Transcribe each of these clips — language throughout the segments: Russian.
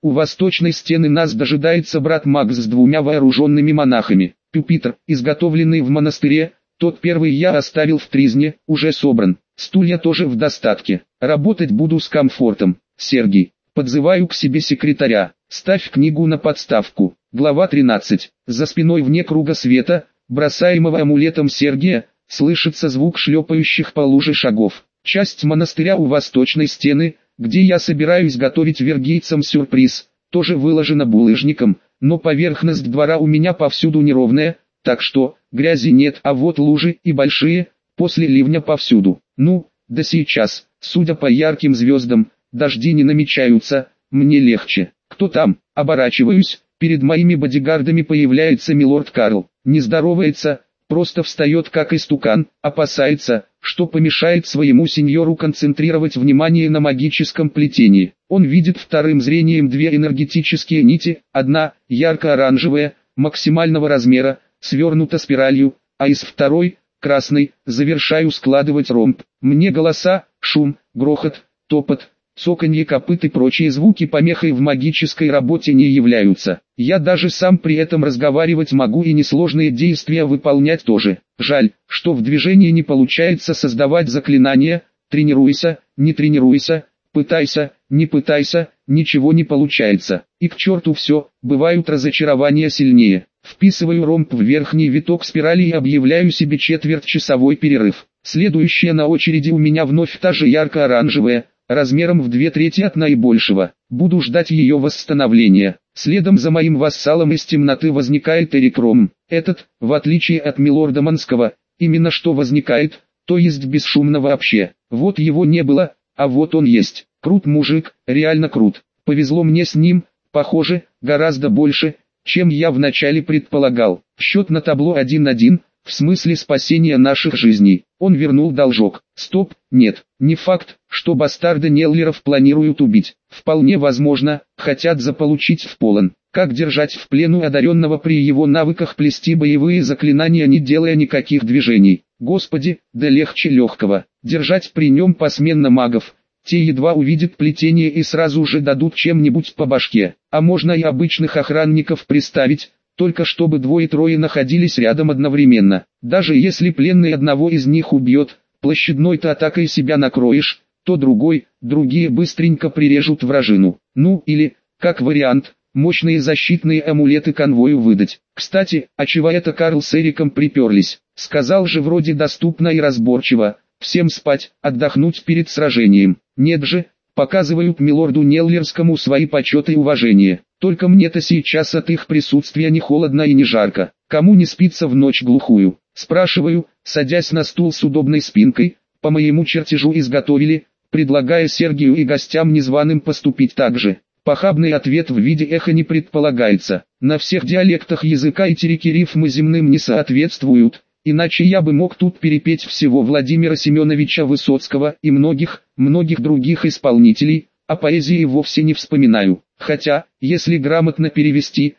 у восточной стены нас дожидается брат Макс с двумя вооруженными монахами. Пюпитр, изготовленный в монастыре, тот первый я оставил в тризне, уже собран. Стулья тоже в достатке. Работать буду с комфортом. Сергий, подзываю к себе секретаря. Ставь книгу на подставку. Глава 13. За спиной вне круга света, бросаемого амулетом Сергия, слышится звук шлепающих по луже шагов. Часть монастыря у восточной стены, где я собираюсь готовить вергийцам сюрприз, тоже выложена булыжником, но поверхность двора у меня повсюду неровная, так что грязи нет, а вот лужи и большие, после ливня повсюду. Ну, да сейчас, судя по ярким звездам, дожди не намечаются, мне легче. Кто там? Оборачиваюсь, перед моими бодигардами появляется милорд Карл, не здоровается, просто встает как истукан, опасается, что помешает своему сеньору концентрировать внимание на магическом плетении. Он видит вторым зрением две энергетические нити, одна, ярко-оранжевая, максимального размера, свернута спиралью, а из второй, красной, завершаю складывать ромб. Мне голоса, шум, грохот, топот, цоканье копыт и прочие звуки помехой в магической работе не являются. Я даже сам при этом разговаривать могу и несложные действия выполнять тоже. Жаль, что в движении не получается создавать заклинания. Тренируйся, не тренируйся, пытайся, не пытайся, ничего не получается. И к черту все, бывают разочарования сильнее. Вписываю ромб в верхний виток спирали и объявляю себе четвертьчасовой перерыв. Следующая на очереди у меня вновь та же ярко-оранжевая, размером в 2/3 от наибольшего. Буду ждать ее восстановления. Следом за моим вассалом из темноты возникает Эрик Ром. Этот, в отличие от милорда Манского, именно что возникает, то есть бесшумно вообще. Вот его не было, а вот он есть. Крут мужик, реально крут. Повезло мне с ним, похоже, гораздо больше, чем я вначале предполагал. Счет на табло 1-1, в смысле спасения наших жизней. Он вернул должок. Стоп, нет, не факт, что бастарда Неллеров планируют убить. Вполне возможно, хотят заполучить в полон. Как держать в плену одаренного при его навыках плести боевые заклинания, не делая никаких движений? Господи, да легче легкого. Держать при нем посменно магов. Те едва увидят плетение и сразу же дадут чем-нибудь по башке. А можно и обычных охранников приставить, только чтобы двое-трое находились рядом одновременно. Даже если пленный одного из них убьет, площадной-то атакой себя накроешь, то другие быстренько прирежут вражину. Ну или, как вариант, мощные защитные амулеты конвою выдать. Кстати, а чего это Карл с Эриком приперлись? Сказал же вроде доступно и разборчиво, всем спать, отдохнуть перед сражением. Нет же, показывают милорду Неллерскому свои почет и уважение. Только мне-то сейчас от их присутствия не холодно и не жарко. Кому не спится в ночь глухую? Спрашиваю, садясь на стул с удобной спинкой, по моему чертежу изготовили, предлагая Сергию и гостям незваным поступить так же. Похабный ответ в виде эха не предполагается. На всех диалектах языка этерики рифмы земным не соответствуют, иначе я бы мог тут перепеть всего Владимира Семеновича Высоцкого и многих других исполнителей, а поэзии вовсе не вспоминаю. Хотя, если грамотно перевести,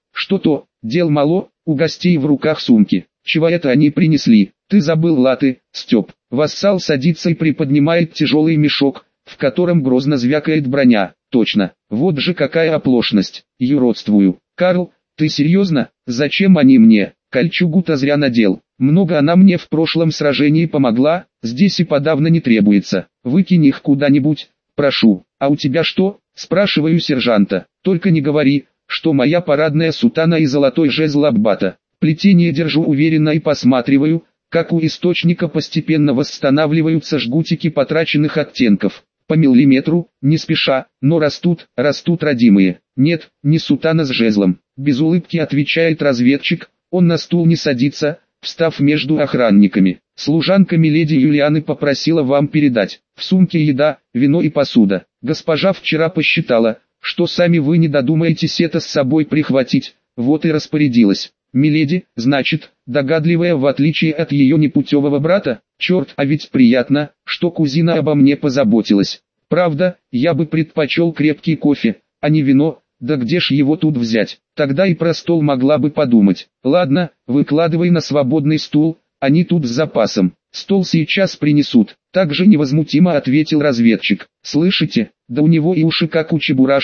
то, дел мало, у гостей в руках сумки. Чего это они принесли? Ты забыл латы, Степ. Вассал садится и приподнимает тяжелый мешок, в котором грозно звякает броня. Точно, вот же какая оплошность. Юродствую. Карл, ты серьезно? Зачем они мне? Кольчугу-то зря надел. Много она мне в прошлом сражении помогла, здесь и подавно не требуется. Выкинь их куда-нибудь, прошу. А у тебя что? Спрашиваю сержанта. Только не говори, что моя парадная сутана и золотой жезл Аббата. Плетение держу уверенно и посматриваю, как у источника постепенно восстанавливаются жгутики потраченных оттенков. По миллиметру, не спеша, но растут родимые. Нет, не сутана с жезлом. Без улыбки отвечает разведчик, он на стул не садится, встав между охранниками. Служанка миледи Юлианы попросила вам передать. В сумке еда, вино и посуда. Госпожа вчера посчитала, что сами вы не додумаетесь это с собой прихватить, вот и распорядилась. Миледи, значит, догадливая в отличие от ее непутевого брата? Черт, а ведь приятно, что кузина обо мне позаботилась. Правда, я бы предпочел крепкий кофе, а не вино, да где ж его тут взять? Тогда и про стол могла бы подумать. Ладно, выкладывай на свободный стул, они тут с запасом. Стол сейчас принесут. Так же невозмутимо ответил разведчик. Слышите, да у него и уши как у чебурашки,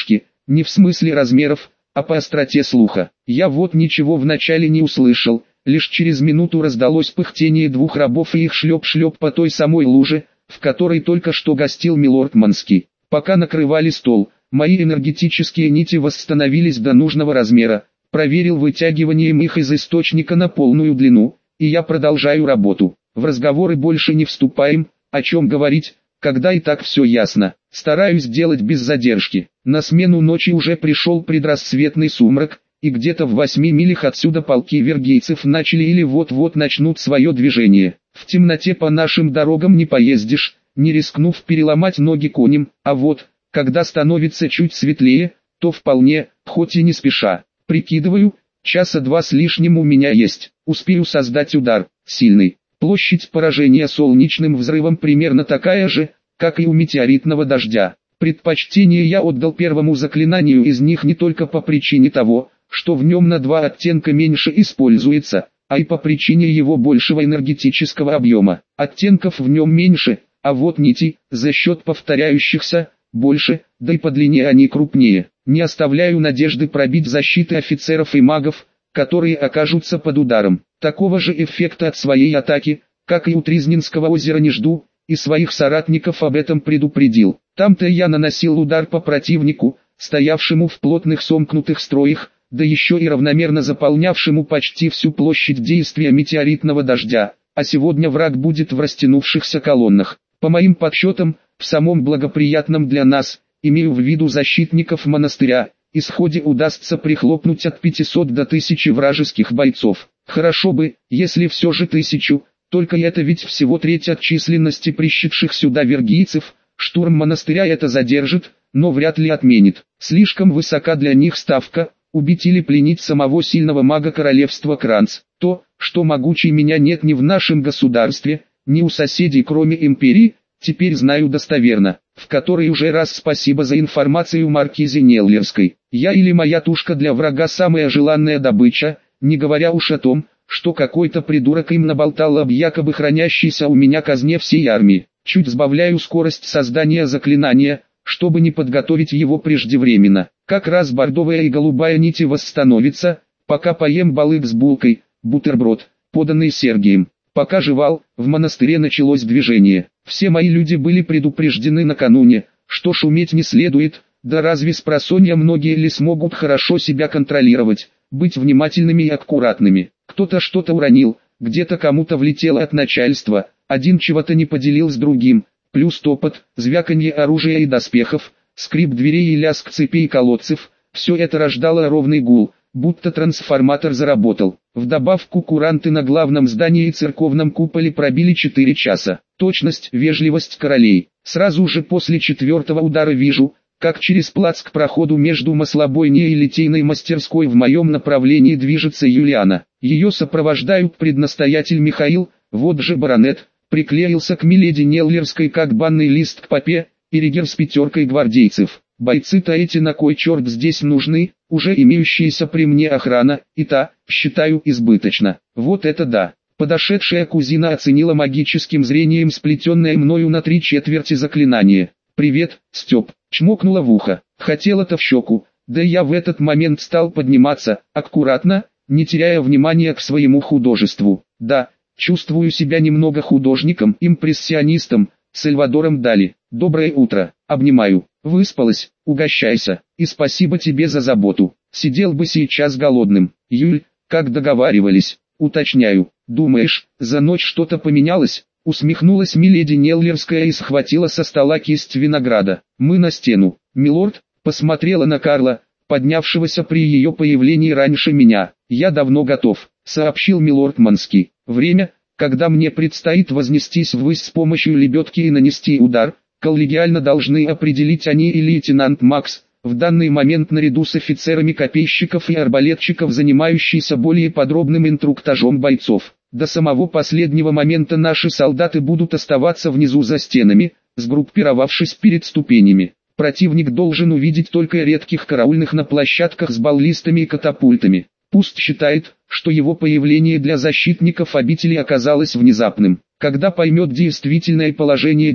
не в смысле размеров, а по остроте слуха. Я вот ничего вначале не услышал, лишь через минуту раздалось пыхтение двух рабов и их шлеп-шлеп по той самой луже, в которой только что гостил милорд Манский. Пока накрывали стол, мои энергетические нити восстановились до нужного размера, проверил вытягиванием их из источника на полную длину, и я продолжаю работу. В разговоры больше не вступаем, о чем говорить, когда и так все ясно. Стараюсь делать без задержки. На смену ночи уже пришел предрассветный сумрак, и где-то в 8 милях отсюда полки вергейцев начали или вот-вот начнут свое движение. В темноте по нашим дорогам не поездишь, не рискнув переломать ноги коням, а вот, когда становится чуть светлее, то вполне, хоть и не спеша. Прикидываю, часа два с лишним у меня есть, успею создать удар, сильный. Площадь поражения солнечным взрывом примерно такая же, как и у метеоритного дождя. Предпочтение я отдал первому заклинанию из них не только по причине того, что в нем на 2 оттенка меньше используется, а и по причине его большего энергетического объема. Оттенков в нем меньше, а вот нитей, за счет повторяющихся, больше, да и по длине они крупнее. Не оставляю надежды пробить защиты офицеров и магов, которые окажутся под ударом. Такого же эффекта от своей атаки, как и у Тризнинского озера, не жду, и своих соратников об этом предупредил. Там-то я наносил удар по противнику, стоявшему в плотных сомкнутых строях, да еще и равномерно заполнявшему почти всю площадь действия метеоритного дождя, а сегодня враг будет в растянувшихся колоннах. По моим подсчетам, в самом благоприятном для нас, имею в виду защитников монастыря, исходе удастся прихлопнуть от 500 до 1000 вражеских бойцов. Хорошо бы, если все же 1000, только это ведь всего треть от численности пришедших сюда вергийцев. Штурм монастыря это задержит, но вряд ли отменит. Слишком высока для них ставка, убить или пленить самого сильного мага королевства Кранц. То, что могучий меня нет ни в нашем государстве, ни у соседей кроме империи, теперь знаю достоверно. В который уже раз спасибо за информацию маркизе Неллерской. Я или моя тушка для врага самая желанная добыча, не говоря уж о том, что какой-то придурок им наболтал об якобы хранящейся у меня казне всей армии. Чуть сбавляю скорость создания заклинания, чтобы не подготовить его преждевременно. Как раз бордовая и голубая нити восстановятся, пока поем балык с булкой, бутерброд, поданный Сергием. Пока жевал, в монастыре началось движение. Все мои люди были предупреждены накануне, что шуметь не следует, да разве спросонья многие ли смогут хорошо себя контролировать, быть внимательными и аккуратными. Кто-то что-то уронил, где-то кому-то влетело от начальства, один чего-то не поделил с другим, плюс топот, звяканье оружия и доспехов, скрип дверей и лязг цепей и колодцев, все это рождало ровный гул, будто трансформатор заработал. Вдобавку куранты на главном здании и церковном куполе пробили 4 часа. Точность, вежливость королей. Сразу же после 4-го удара вижу, как через плац к проходу между маслобойней и литейной мастерской в моем направлении движется Юлиана. Ее сопровождают преднастоятель Михаил, вот же баронет, приклеился к миледи Неллерской как банный лист к попе, и Ригер с 5 гвардейцев. Бойцы-то эти на кой черт здесь нужны, уже имеющаяся при мне охрана, и та, считаю, избыточно. Вот это да. Подошедшая кузина оценила магическим зрением сплетенное мною на 3/4 заклинание. «Привет, Степ», чмокнула в ухо. Хотела-то в щеку, да я в этот момент стал подниматься, аккуратно, не теряя внимания к своему художеству. Да, чувствую себя немного художником, импрессионистом, Сальвадором Дали. Доброе утро, обнимаю. Выспалась, угощайся, и спасибо тебе за заботу. Сидел бы сейчас голодным. Юль, как договаривались, уточняю. Думаешь, за ночь что-то поменялось? Усмехнулась миледи Неллерская и схватила со стола кисть винограда. Мы на стену. Милорд, посмотрела на Карла, поднявшегося при ее появлении раньше меня. Я давно готов, сообщил милорд Манский. Время, когда мне предстоит вознестись ввысь с помощью лебедки и нанести удар, коллегиально должны определить они и лейтенант Макс, в данный момент наряду с офицерами копейщиков и арбалетчиков, занимающийся более подробным инструктажом бойцов. До самого последнего момента наши солдаты будут оставаться внизу за стенами, сгруппировавшись перед ступенями. Противник должен увидеть только редких караульных на площадках с баллистами и катапультами. Пусть считает, что его появление для защитников обители оказалось внезапным. Когда поймет действительное положение дел,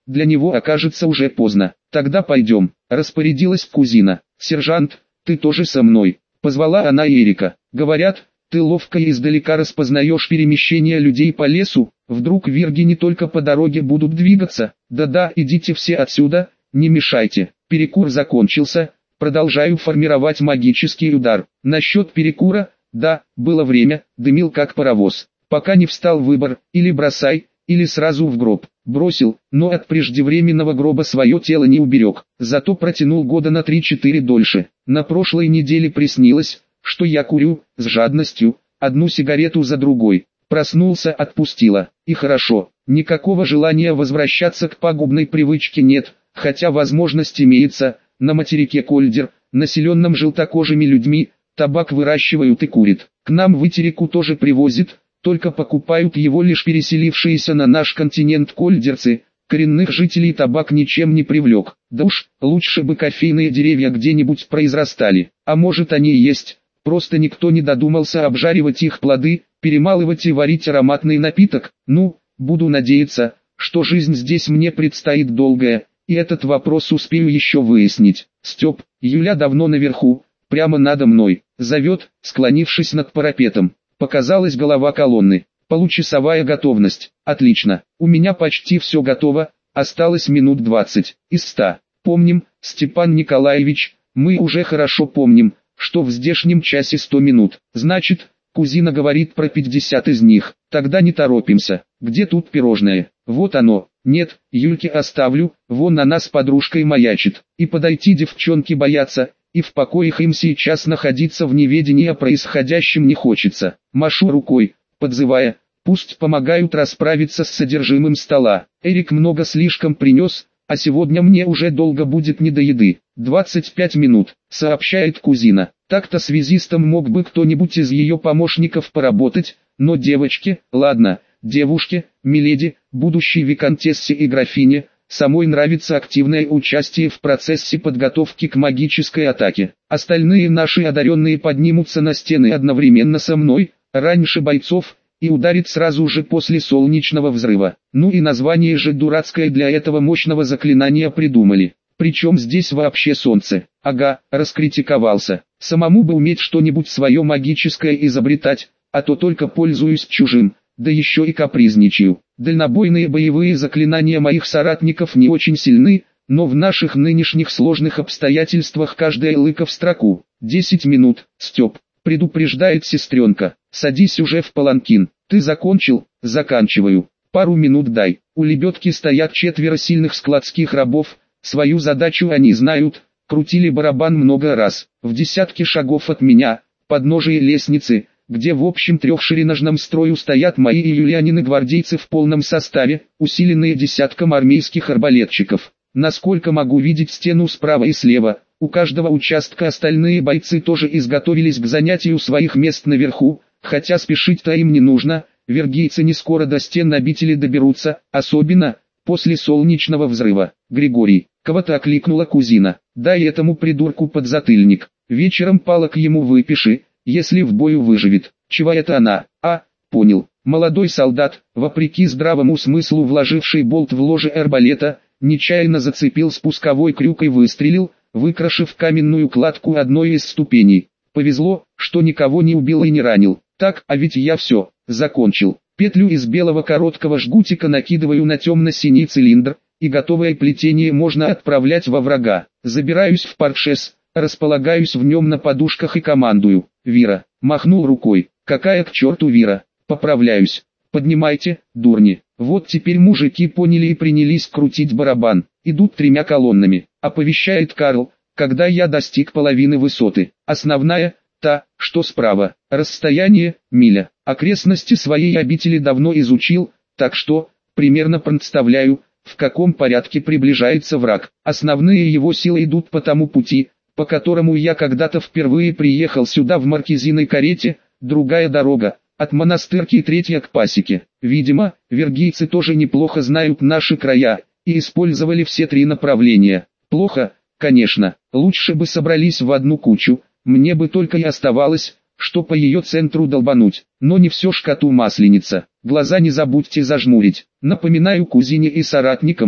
для него окажется уже поздно. Тогда пойдем, распорядилась кузина. Сержант, ты тоже со мной. Позвала она Эрика. Говорят, ты ловко и издалека распознаешь перемещение людей по лесу. Вдруг вирги не только по дороге будут двигаться. Да-да, идите все отсюда, не мешайте. Перекур закончился. Продолжаю формировать магический удар. Насчет перекура, да, было время, дымил как паровоз. Пока не встал выбор, или бросай, или сразу в гроб. Бросил, но от преждевременного гроба свое тело не уберег. Зато протянул года на 3-4 дольше. На прошлой неделе приснилось, что я курю, с жадностью, одну сигарету за другой. Проснулся, отпустила. И хорошо, никакого желания возвращаться к пагубной привычке нет, хотя возможность имеется. На материке Кольдер, населенном желтокожими людьми, табак выращивают и курят. К нам в Итерику тоже привозят, только покупают его лишь переселившиеся на наш континент кольдерцы. Коренных жителей табак ничем не привлек. Да уж, лучше бы кофейные деревья где-нибудь произрастали. А может они и есть, просто никто не додумался обжаривать их плоды, перемалывать и варить ароматный напиток. Ну, буду надеяться, что жизнь здесь мне предстоит долгая. И этот вопрос успею еще выяснить. Степ, Юля давно наверху, прямо надо мной, зовет, склонившись над парапетом. Показалась голова колонны. Получасовая готовность. Отлично, у меня почти все готово, осталось минут 20 из 100. Помним, Степан Николаевич, мы уже хорошо помним, что в здешнем часе 100 минут. Значит, кузина говорит про 50 из них. Тогда не торопимся. Где тут пирожное? Вот оно. Нет, Юльке оставлю, вон она с подружкой маячит. И подойти девчонки боятся, и в покоях им сейчас находиться в неведении о происходящем не хочется. Машу рукой, подзывая, пусть помогают расправиться с содержимым стола. Эрик много слишком принес, а сегодня мне уже долго будет не до еды. 25 минут, сообщает кузина. Так-то связистом мог бы кто-нибудь из ее помощников поработать, но девочки, ладно, девушке, миледи, будущей виконтессе и графине, самой нравится активное участие в процессе подготовки к магической атаке. Остальные наши одаренные поднимутся на стены одновременно со мной, раньше бойцов, и ударит сразу же после солнечного взрыва. Ну и название же дурацкое для этого мощного заклинания придумали. Причем здесь вообще солнце? Ага, раскритиковался. Самому бы уметь что-нибудь свое магическое изобретать, а то только пользуюсь чужим. Да еще и капризничаю. Дальнобойные боевые заклинания моих соратников не очень сильны, но в наших нынешних сложных обстоятельствах каждая лыка в строку. 10 минут, Степ, предупреждает сестренка. Садись уже в паланкин. Ты закончил? Заканчиваю. Пару минут дай. У лебедки стоят 4 сильных складских рабов. Свою задачу они знают. Крутили барабан много раз. В десятке шагов от меня, подножие лестницы, где в общем трехшереножном строю стоят мои и Юлианины-гвардейцы в полном составе, усиленные десятком армейских арбалетчиков. Насколько могу видеть стену справа и слева, у каждого участка остальные бойцы тоже изготовились к занятию своих мест наверху, хотя спешить-то им не нужно, вергийцы не скоро до стен обители доберутся, особенно после солнечного взрыва. Григорий, кого-то окликнула кузина, дай этому придурку подзатыльник, вечером палок ему выпиши, если в бою выживет. Чего это она? А, понял. Молодой солдат, вопреки здравому смыслу вложивший болт в ложе арбалета, нечаянно зацепил спусковой крюк и выстрелил, выкрашив каменную кладку одной из ступеней. Повезло, что никого не убил и не ранил. Так, а ведь я все, закончил. Петлю из белого короткого жгутика накидываю на темно-синий цилиндр, и готовое плетение можно отправлять во врага. Забираюсь в портшес, располагаюсь в нем на подушках и командую. Вира, махнул рукой. Какая к черту Вира? Поправляюсь. Поднимайте, дурни. Вот теперь мужики поняли и принялись крутить барабан. Идут 3 колоннами. Оповещает Карл, когда я достиг половины высоты. Основная, та, что справа. Расстояние, миля. Окрестности своей обители давно изучил, так что, примерно представляю, в каком порядке приближается враг. Основные его силы идут по тому пути, по которому я когда-то впервые приехал сюда в маркизиной карете, другая дорога, от монастырки 3 к пасеке. Видимо, вергийцы тоже неплохо знают наши края, и использовали все 3 направления. Плохо, конечно, лучше бы собрались в одну кучу, мне бы только и оставалось, что по ее центру долбануть, но не все ж коту масленица. Глаза не забудьте зажмурить. Напоминаю кузине и соратникам,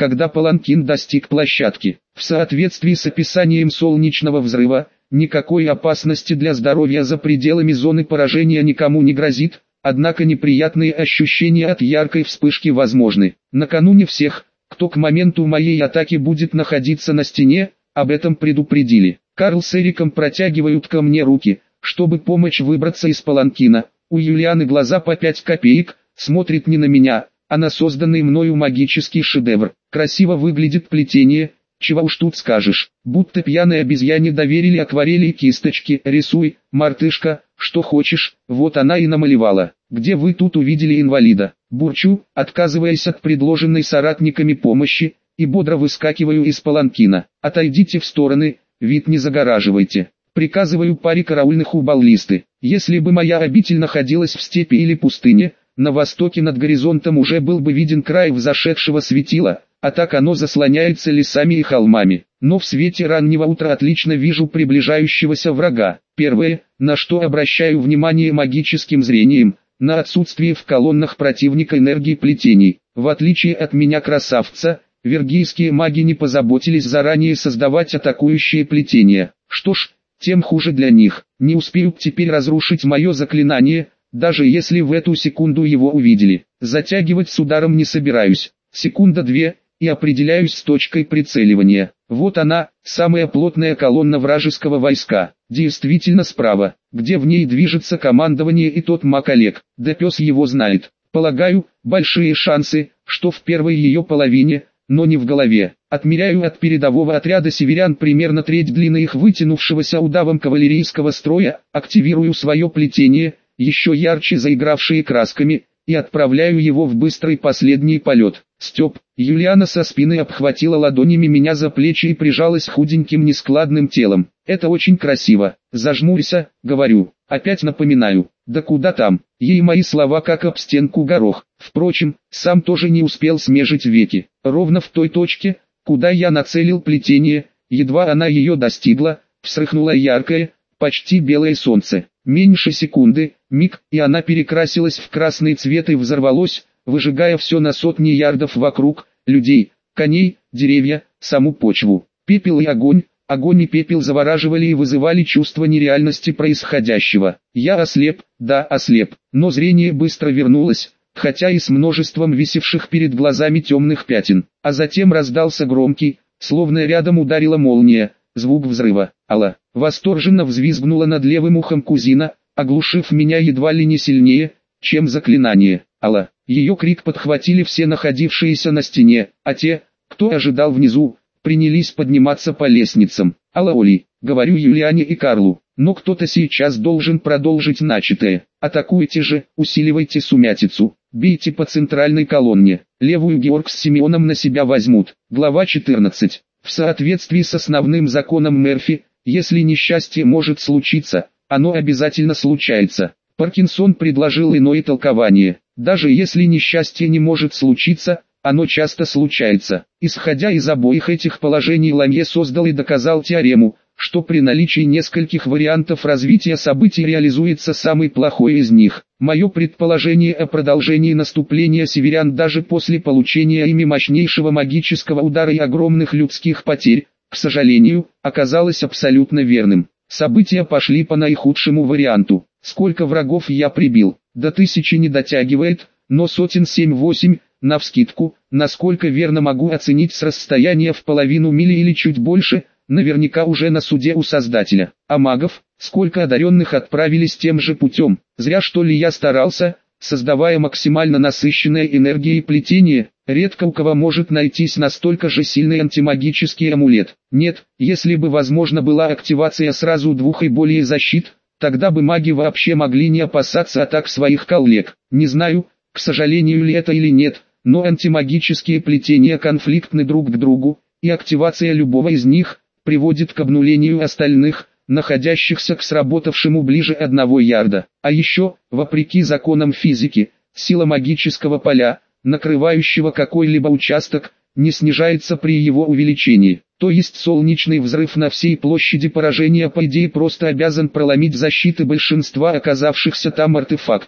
когда паланкин достиг площадки. В соответствии с описанием солнечного взрыва, никакой опасности для здоровья за пределами зоны поражения никому не грозит, однако неприятные ощущения от яркой вспышки возможны. Накануне всех, кто к моменту моей атаки будет находиться на стене, об этом предупредили. Карл с Эриком протягивают ко мне руки, чтобы помочь выбраться из паланкина. У Юлианы глаза по 5 копеек, смотрит не на меня, а на созданный мною магический шедевр. Красиво выглядит плетение, чего уж тут скажешь. Будто пьяной обезьяне доверили акварели и кисточки. Рисуй, мартышка, что хочешь. Вот она и намалевала. Где вы тут увидели инвалида? Бурчу, отказываясь от предложенной соратниками помощи, и бодро выскакиваю из паланкина. Отойдите в стороны, вид не загораживайте. Приказываю паре караульных у баллисты. Если бы моя обитель находилась в степи или пустыне, на востоке над горизонтом уже был бы виден край взошедшего светила, а так оно заслоняется лесами и холмами. Но в свете раннего утра отлично вижу приближающегося врага. Первое, на что обращаю внимание магическим зрением, на отсутствие в колоннах противника энергии плетений. В отличие от меня, красавца, вергийские маги не позаботились заранее создавать атакующие плетения. Что ж, тем хуже для них. Не успеют теперь разрушить мое заклинание, даже если в эту секунду его увидели. Затягивать с ударом не собираюсь. Секунда-две, и определяюсь с точкой прицеливания. Вот она, самая плотная колонна вражеского войска. Действительно справа, где в ней движется командование и тот маг Олег. Да пес его знает. Полагаю, большие шансы, что в первой ее половине, но не в голове. Отмеряю от передового отряда северян примерно треть длины их вытянувшегося удавом кавалерийского строя, активирую свое плетение, еще ярче заигравшие красками, и отправляю его в быстрый последний полет. Степ, Юлиана со спины обхватила ладонями меня за плечи и прижалась худеньким нескладным телом. Это очень красиво. Зажмурься, говорю. Опять напоминаю. Да куда там? Ей мои слова как об стенку горох. Впрочем, сам тоже не успел смежить веки. Ровно в той точке, куда я нацелил плетение, едва она ее достигла, вспыхнуло яркое, почти белое солнце. Меньше секунды, миг, и она перекрасилась в красный цвет и взорвалась, выжигая все на сотни ярдов вокруг, людей, коней, деревья, саму почву. Пепел и огонь, огонь и пепел завораживали и вызывали чувство нереальности происходящего. Я ослеп, да ослеп, но зрение быстро вернулось, хотя и с множеством висевших перед глазами темных пятен. А затем раздался громкий, словно рядом ударила молния, звук взрыва. Алла восторженно взвизгнула над левым ухом кузина, оглушив меня едва ли не сильнее, чем заклинание. Алла. Ее крик подхватили все находившиеся на стене, а те, кто ожидал внизу, принялись подниматься по лестницам. Алла Оли, говорю Юлиане и Карлу, но кто-то сейчас должен продолжить начатое. Атакуйте же, усиливайте сумятицу, бейте по центральной колонне, левую Георг с Симеоном на себя возьмут. Глава 14. В соответствии с основным законом Мерфи, если несчастье может случиться, оно обязательно случается. Паркинсон предложил иное толкование. Даже если несчастье не может случиться, оно часто случается. Исходя из обоих этих положений, Ламье создал и доказал теорему, что при наличии нескольких вариантов развития событий реализуется самый плохой из них. Мое предположение о продолжении наступления северян даже после получения ими мощнейшего магического удара и огромных людских потерь, к сожалению, оказалось абсолютно верным. События пошли по наихудшему варианту. Сколько врагов я прибил? До 1000 не дотягивает, но сотен 7-8, навскидку, насколько верно могу оценить с расстояния в половину мили или чуть больше, наверняка уже на суде у Создателя. А магов, сколько одаренных отправились тем же путем? Зря что ли я старался, создавая максимально насыщенное энергией плетение. Редко у кого может найтись настолько же сильный антимагический амулет. Нет, если бы возможна была активация сразу 2 и более защит, тогда бы маги вообще могли не опасаться атак своих коллег. Не знаю, к сожалению ли это или нет, но антимагические плетения конфликтны друг к другу, и активация любого из них приводит к обнулению остальных, находящихся к сработавшему ближе 1 ярда. А еще, вопреки законам физики, сила магического поля, накрывающего какой-либо участок, не снижается при его увеличении. То есть солнечный взрыв на всей площади поражения по идее просто обязан проломить защиты большинства оказавшихся там артефактов.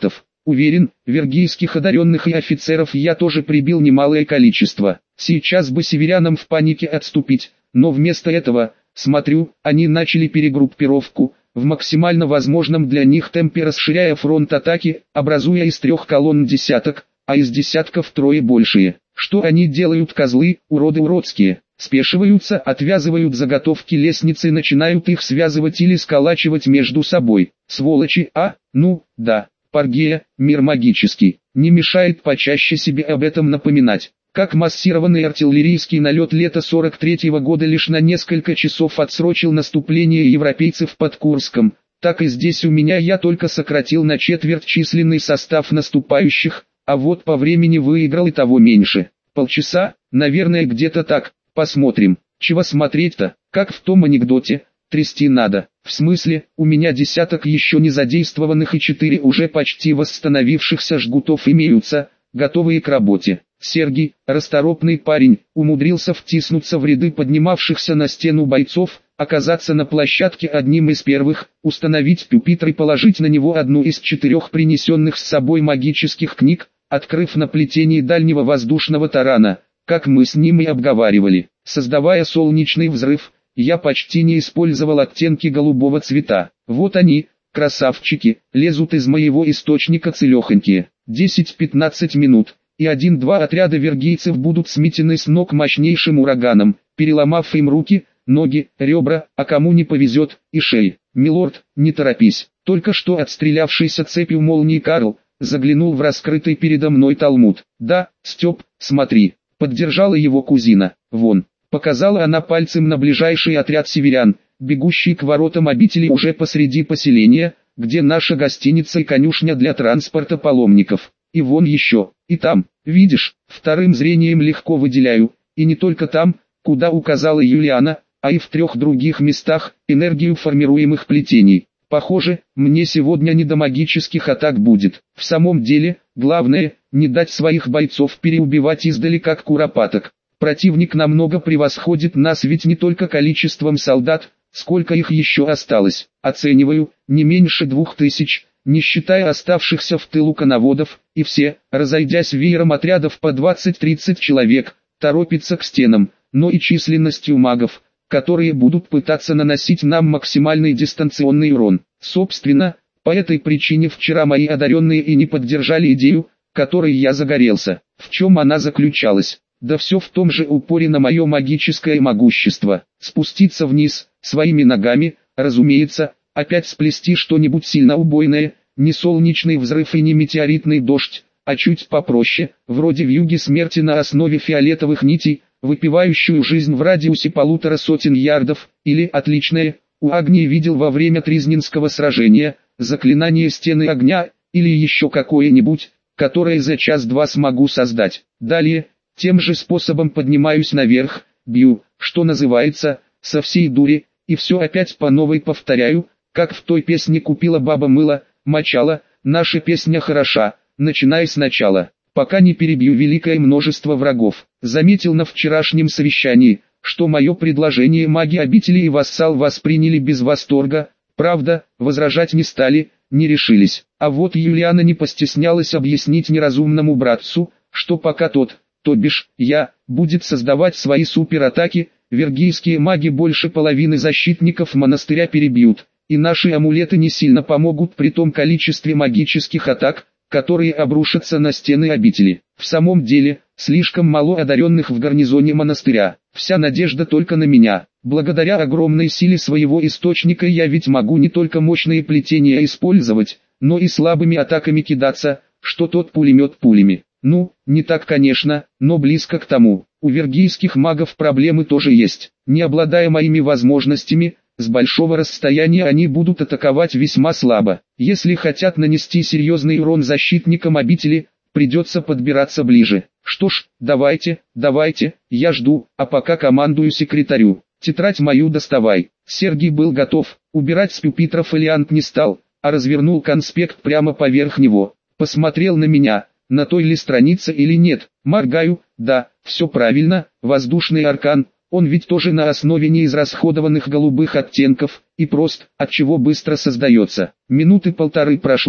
Уверен, вергийских одаренных и офицеров я тоже прибил немалое количество. Сейчас бы северянам в панике отступить, но вместо этого, смотрю, они начали перегруппировку, в максимально возможном для них темпе расширяя фронт атаки, образуя из 3 колонн десяток, а из десятков трое большие. Что они делают, козлы, уроды уродские? Спешиваются, отвязывают заготовки лестницы и начинают их связывать или сколачивать между собой. Сволочи, ну, да, Паргея, мир магический, не мешает почаще себе об этом напоминать. Как массированный артиллерийский налет лета 43-го года лишь на несколько часов отсрочил наступление европейцев под Курском, так и здесь у меня я только сократил на четверть численный состав наступающих, а вот по времени выиграл и того меньше. Полчаса, наверное, где-то так. Посмотрим. Чего смотреть-то, как в том анекдоте, трясти надо. В смысле, у меня десяток еще не задействованных и 4 уже почти восстановившихся жгутов имеются, готовые к работе. Сергий, расторопный парень, умудрился втиснуться в ряды поднимавшихся на стену бойцов, оказаться на площадке одним из первых, установить пюпитр и положить на него одну из 4 принесенных с собой магических книг, открыв на плетении дальнего воздушного тарана. Как мы с ним и обговаривали, создавая солнечный взрыв, я почти не использовал оттенки голубого цвета. Вот они, красавчики, лезут из моего источника целехонькие. 10-15 минут, и 1-2 отряда вергийцев будут сметены с ног мощнейшим ураганом, переломав им руки, ноги, ребра, а кому не повезет, и шеи. Милорд, не торопись. Только что отстрелявшийся цепью молнии Карл заглянул в раскрытый передо мной талмуд. Да, Степ, смотри. Поддержала его кузина. Вон, показала она пальцем на ближайший отряд северян, бегущий к воротам обители уже посреди поселения, где наша гостиница и конюшня для транспорта паломников. И вон еще, и там, видишь, вторым зрением легко выделяю, и не только там, куда указала Юлиана, а и в 3 других местах, энергию формируемых плетений. Похоже, мне сегодня не до магических атак будет. В самом деле, главное, не дать своих бойцов переубивать издали как куропаток. Противник намного превосходит нас ведь не только количеством солдат, сколько их еще осталось. Оцениваю, не меньше 2000, не считая оставшихся в тылу коноводов, и все, разойдясь веером отрядов по 20-30 человек, торопятся к стенам, но и численностью магов, которые будут пытаться наносить нам максимальный дистанционный урон. Собственно, по этой причине вчера мои одаренные и не поддержали идею, которой я загорелся. В чем она заключалась? Да все в том же упоре на мое магическое могущество. Спуститься вниз, своими ногами, разумеется, опять сплести что-нибудь сильно убойное, не солнечный взрыв и не метеоритный дождь, а чуть попроще, вроде вьюги смерти на основе фиолетовых нитей, выпивающую жизнь в радиусе 1,5 ярдов, или отличное, у Агнии видел во время Тризнинского сражения, заклинание стены огня, или еще какое-нибудь, которое за час-два смогу создать. Далее, тем же способом поднимаюсь наверх, бью, что называется, со всей дури, и все опять по новой повторяю, как в той песне купила баба мыло, мочала, наша песня хороша, начиная сначала. Пока не перебью великое множество врагов. Заметил на вчерашнем совещании, что мое предложение маги обители и вассал восприняли без восторга, правда, возражать не стали, не решились. А вот Юлиана не постеснялась объяснить неразумному братцу, что пока тот, то бишь я, будет создавать свои суператаки, вергийские маги больше половины защитников монастыря перебьют, и наши амулеты не сильно помогут при том количестве магических атак, которые обрушатся на стены обители. В самом деле, слишком мало одаренных в гарнизоне монастыря. Вся надежда только на меня. Благодаря огромной силе своего источника я ведь могу не только мощные плетения использовать, но и слабыми атаками кидаться, что тот пулемет пулями. Ну, не так конечно, но близко к тому. У вергийских магов проблемы тоже есть. Не обладая моими возможностями, с большого расстояния они будут атаковать весьма слабо. Если хотят нанести серьезный урон защитникам обители, придется подбираться ближе. Что ж, давайте, я жду, а пока командую секретарю. Тетрадь мою доставай. Сергий был готов, убирать с пюпитра фолиант не стал, а развернул конспект прямо поверх него. Посмотрел на меня, на той ли странице или нет. Моргаю, да, все правильно, воздушный аркан. Он ведь тоже на основе неизрасходованных голубых оттенков, и прост, отчего быстро создается. Минуты полторы прошло,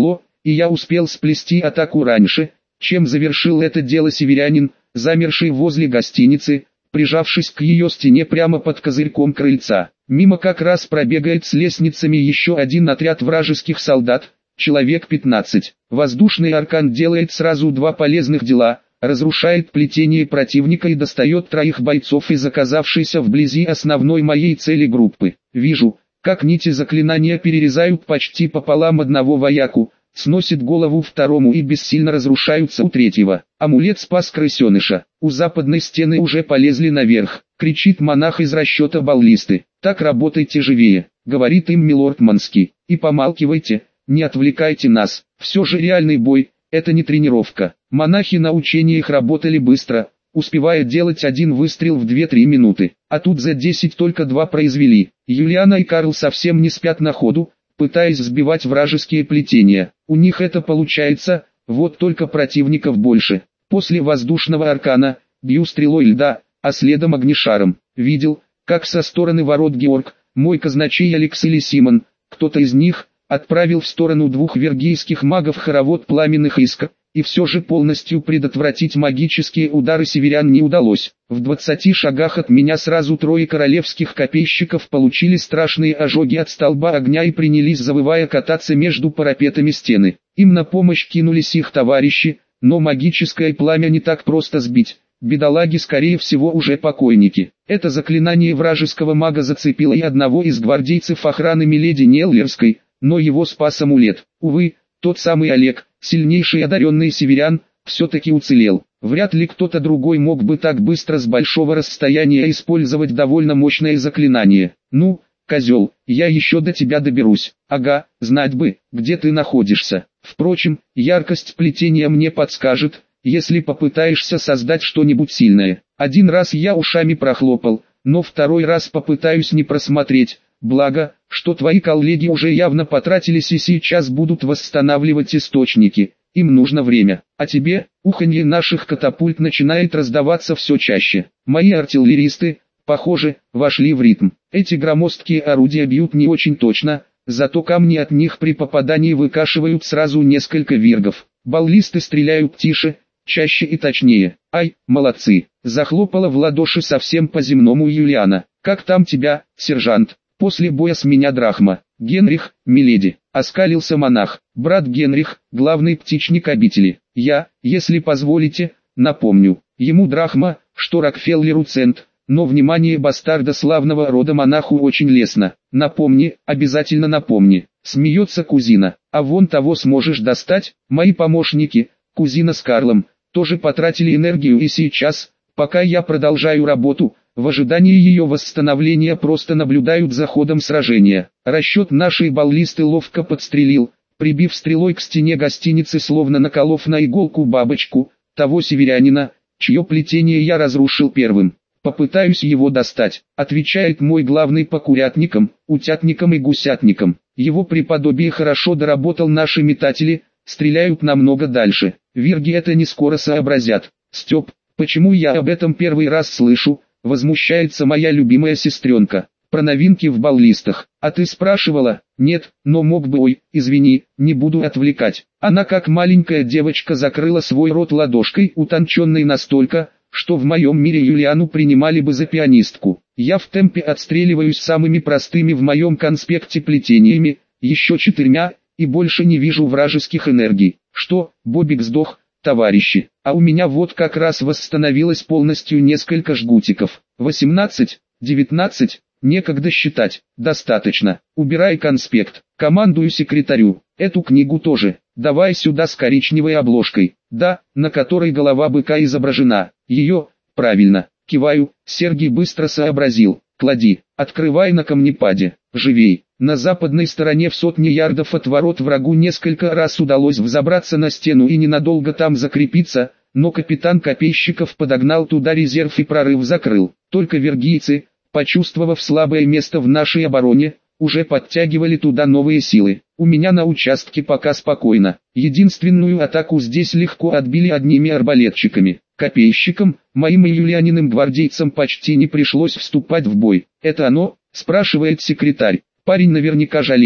и я успел сплести атаку раньше, чем завершил это дело северянин, замерший возле гостиницы, прижавшись к ее стене прямо под козырьком крыльца. Мимо как раз пробегает с лестницами еще один отряд вражеских солдат, человек 15. Воздушный аркан делает сразу два полезных дела, разрушает плетение противника и достает троих бойцов из оказавшейся вблизи основной моей цели группы. Вижу, как нити заклинания перерезают почти пополам одного вояку, сносит голову второму и бессильно разрушаются у третьего. Амулет спас крысеныша. У западной стены уже полезли наверх, кричит монах из расчета баллисты. Так работайте живее, говорит им милорд Манский. И помалкивайте, не отвлекайте нас. Все же реальный бой, это не тренировка. Монахи на учениях работали быстро, успевая делать один выстрел в 2-3 минуты. А тут за 10 только 2 произвели. Юлиана и Карл совсем не спят на ходу, пытаясь сбивать вражеские плетения. У них это получается, вот только противников больше. После воздушного аркана, бью стрелой льда, а следом огнешаром. Видел, как со стороны ворот Георг, мой казначей Алекс или Симон, кто-то из них, отправил в сторону 2 вергийских магов хоровод пламенных искр, и все же полностью предотвратить магические удары северян не удалось. В 20 шагах от меня сразу 3 королевских копейщиков получили страшные ожоги от столба огня и принялись завывая кататься между парапетами стены. Им на помощь кинулись их товарищи, но магическое пламя не так просто сбить. Бедолаги скорее всего уже покойники. Это заклинание вражеского мага зацепило и одного из гвардейцев охраны миледи Неллерской, но его спас амулет. Увы, тот самый Олег, сильнейший одаренный северян, все-таки уцелел. Вряд ли кто-то другой мог бы так быстро с большого расстояния использовать довольно мощное заклинание. Ну, козел, я еще до тебя доберусь. Ага, знать бы, где ты находишься. Впрочем, яркость плетения мне подскажет, если попытаешься создать что-нибудь сильное. Один раз я ушами прохлопал, но второй раз попытаюсь не просмотреть. Благо, что твои коллеги уже явно потратились и сейчас будут восстанавливать источники, им нужно время. А тебе, уханье наших катапульт начинает раздаваться все чаще. Мои артиллеристы, похоже, вошли в ритм. Эти громоздкие орудия бьют не очень точно, зато камни от них при попадании выкашивают сразу несколько виргов. Баллисты стреляют тише, чаще и точнее. Ай, молодцы, захлопала в ладоши совсем по-земному Юлиана. Как там тебя, сержант? После боя с меня драхма. Генрих, миледи, оскалился монах. Брат Генрих, главный птичник обители. Я, если позволите, напомню. Ему драхма, что Рокфеллеру цент, но внимание бастарда славного рода монаху очень лестно. Напомни, обязательно напомни. Смеется кузина. А вон того сможешь достать? Мои помощники, кузина с Карлом, тоже потратили энергию и сейчас, пока я продолжаю работу, в ожидании ее восстановления просто наблюдают за ходом сражения. Расчет нашей баллисты ловко подстрелил, прибив стрелой к стене гостиницы, словно наколов на иголку бабочку, того северянина, чье плетение я разрушил первым. Попытаюсь его достать, отвечает мой главный по курятникам, утятникам и гусятникам. Его преподобие хорошо доработал, наши метатели, стреляют намного дальше. Вирги это не скоро сообразят. Степ, почему я об этом первый раз слышу? Возмущается моя любимая сестренка. Про новинки в баллистах. А ты спрашивала? Нет, но мог бы. Ой, извини, не буду отвлекать. Она как маленькая девочка закрыла свой рот ладошкой, утонченной настолько, что в моем мире Юлиану принимали бы за пианистку. Я в темпе отстреливаюсь самыми простыми в моем конспекте плетениями, еще 4, и больше не вижу вражеских энергий. Что, Бобик сдох? Товарищи, а у меня вот как раз восстановилось полностью несколько жгутиков. 18, 19, некогда считать, достаточно. Убирай конспект, командую секретарю, эту книгу тоже, давай сюда с коричневой обложкой, да, на которой голова быка изображена, ее, правильно, киваю, Сергей быстро сообразил, клади, открывай на камнепаде, живей. На западной стороне в 100 ярдов от ворот врагу несколько раз удалось взобраться на стену и ненадолго там закрепиться, но капитан Копейщиков подогнал туда резерв и прорыв закрыл. Только вергийцы, почувствовав слабое место в нашей обороне, уже подтягивали туда новые силы. У меня на участке пока спокойно. Единственную атаку здесь легко отбили одними арбалетчиками. Копейщикам, моим и Юлианиным гвардейцам почти не пришлось вступать в бой. Это оно, спрашивает секретарь. Парень наверняка жалеет,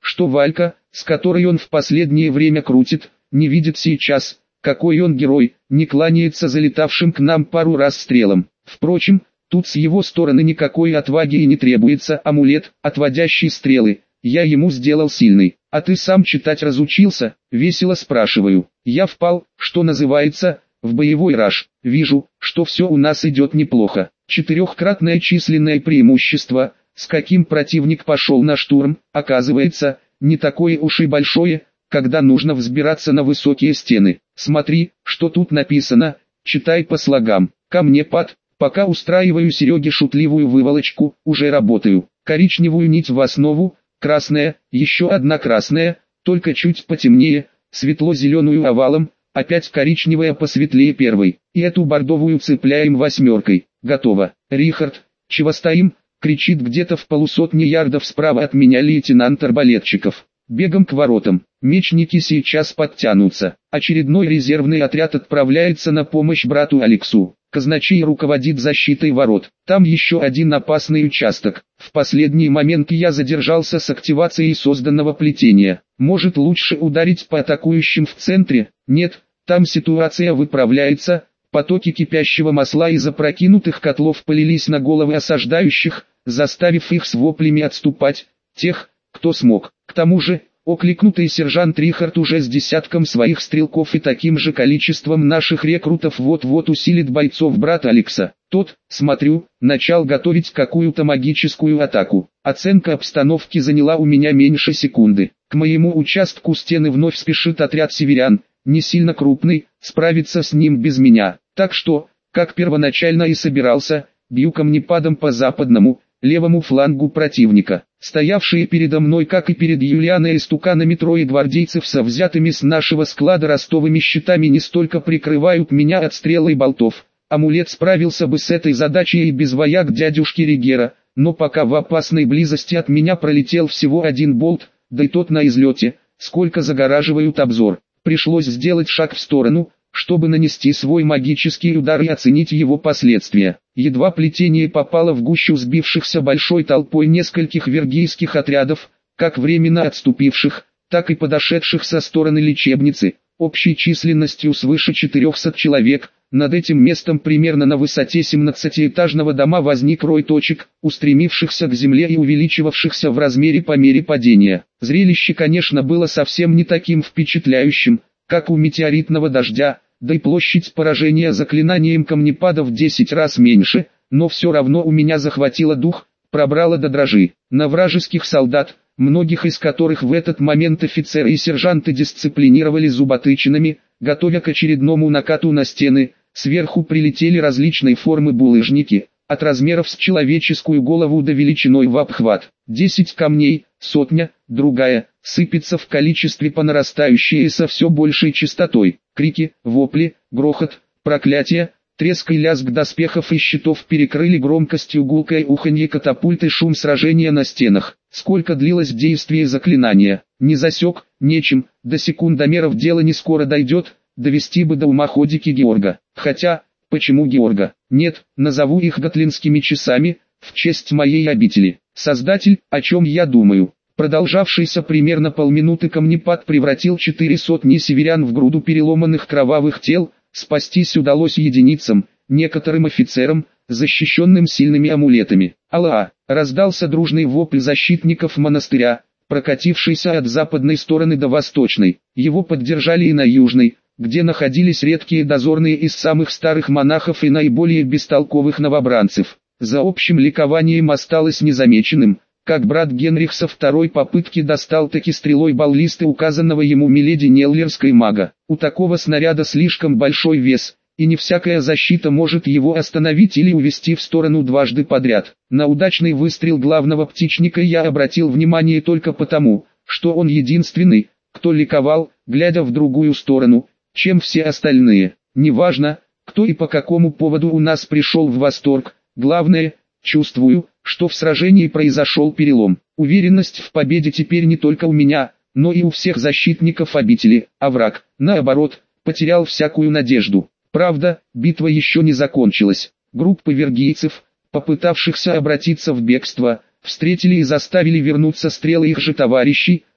что Валька, с которой он в последнее время крутит, не видит сейчас, какой он герой, не кланяется залетавшим к нам пару раз стрелам. Впрочем, тут с его стороны никакой отваги и не требуется. Амулет, отводящий стрелы, я ему сделал сильный. А ты сам читать разучился? Весело спрашиваю. Я впал, что называется, в боевой раж. Вижу, что все у нас идет неплохо. Четырехкратное численное преимущество, с каким противник пошел на штурм, оказывается, не такое уж и большое, когда нужно взбираться на высокие стены. Смотри, что тут написано, читай по слогам. Камнепад, пока устраиваю Сереге шутливую выволочку, уже работаю. Коричневую нить в основу, красная, еще одна красная, только чуть потемнее, светло-зеленую овалом, опять коричневая посветлее первой. И эту бордовую цепляем восьмеркой. Готово. Рихард, чего стоим? Кричит где-то в полусотни ярдов справа от меня лейтенант Арбалетчиков. Бегом к воротам. Мечники сейчас подтянутся. Очередной резервный отряд отправляется на помощь брату Алексу. Казначей руководит защитой ворот. Там еще один опасный участок. В последний момент я задержался с активацией созданного плетения. Может, лучше ударить по атакующим в центре? Нет, там ситуация выправляется. Потоки кипящего масла из опрокинутых котлов полились на головы осаждающих, заставив их с воплями отступать, тех, кто смог. К тому же, окликнутый сержант Рихард уже с десятком своих стрелков и таким же количеством наших рекрутов вот-вот усилит бойцов брата Алекса. Тот, смотрю, начал готовить какую-то магическую атаку. Оценка обстановки заняла у меня меньше секунды. К моему участку стены вновь спешит отряд северян, не сильно крупный, справиться с ним без меня. Так что, как первоначально и собирался, бью камнепадом по западному, левому флангу противника. Стоявшие передо мной, как и перед Юлианой истуканами трое гвардейцев со взятыми с нашего склада ростовыми щитами не столько прикрывают меня от стрел и болтов. Амулет справился бы с этой задачей и без вояк дядюшки Ригера, но пока в опасной близости от меня пролетел всего один болт, да и тот на излете, сколько загораживают обзор. Пришлось сделать шаг в сторону, чтобы нанести свой магический удар и оценить его последствия. Едва плетение попало в гущу сбившихся большой толпой нескольких вергийских отрядов, как временно отступивших, так и подошедших со стороны лечебницы, общей численностью свыше 400 человек. Над этим местом примерно на высоте 17-этажного дома возник рой точек, устремившихся к земле и увеличивавшихся в размере по мере падения. Зрелище, конечно, было совсем не таким впечатляющим, как у метеоритного дождя, да и площадь поражения заклинанием камнепада в 10 раз меньше, но все равно у меня захватило дух, пробрало до дрожи. На вражеских солдат, многих из которых в этот момент офицеры и сержанты дисциплинировали зуботычинами, готовя к очередному накату на стены, сверху прилетели различной формы булыжники, от размеров с человеческую голову до величиной в обхват. 10 камней, сотня, другая, сыпется в количестве по нарастающей и со все большей частотой. Крики, вопли, грохот, проклятия, треск и лязг доспехов и щитов перекрыли громкостью гулкое уханье катапульт и шум сражения на стенах. Сколько длилось действие заклинания, не засек, нечем, до секундомеров дело не скоро дойдет, довести бы до ума ходики Георга. Хотя, почему Георга? Нет, назову их готлинскими часами, в честь моей обители. Создатель, о чем я думаю. Продолжавшийся примерно полминуты камнепад превратил 400 северян в груду переломанных кровавых тел, спастись удалось единицам, некоторым офицерам, защищенным сильными амулетами. Аллах! Раздался дружный вопль защитников монастыря, прокатившийся от западной стороны до восточной. Его поддержали и на южной, где находились редкие дозорные из самых старых монахов и наиболее бестолковых новобранцев. За общим ликованием осталось незамеченным, как брат Генрих со второй попытки достал-таки стрелой баллисты указанного ему миледи Неллерской мага. У такого снаряда слишком большой вес, и не всякая защита может его остановить или увести в сторону дважды подряд. На удачный выстрел главного птичника я обратил внимание только потому, что он единственный, кто ликовал, глядя в другую сторону, чем все остальные. Неважно, кто и по какому поводу у нас пришел в восторг, главное, чувствую, что в сражении произошел перелом. Уверенность в победе теперь не только у меня, но и у всех защитников обители, а враг, наоборот, потерял всякую надежду. Правда, битва еще не закончилась. Группы вергийцев, попытавшихся обратиться в бегство, встретили и заставили вернуться стрелы их же товарищей,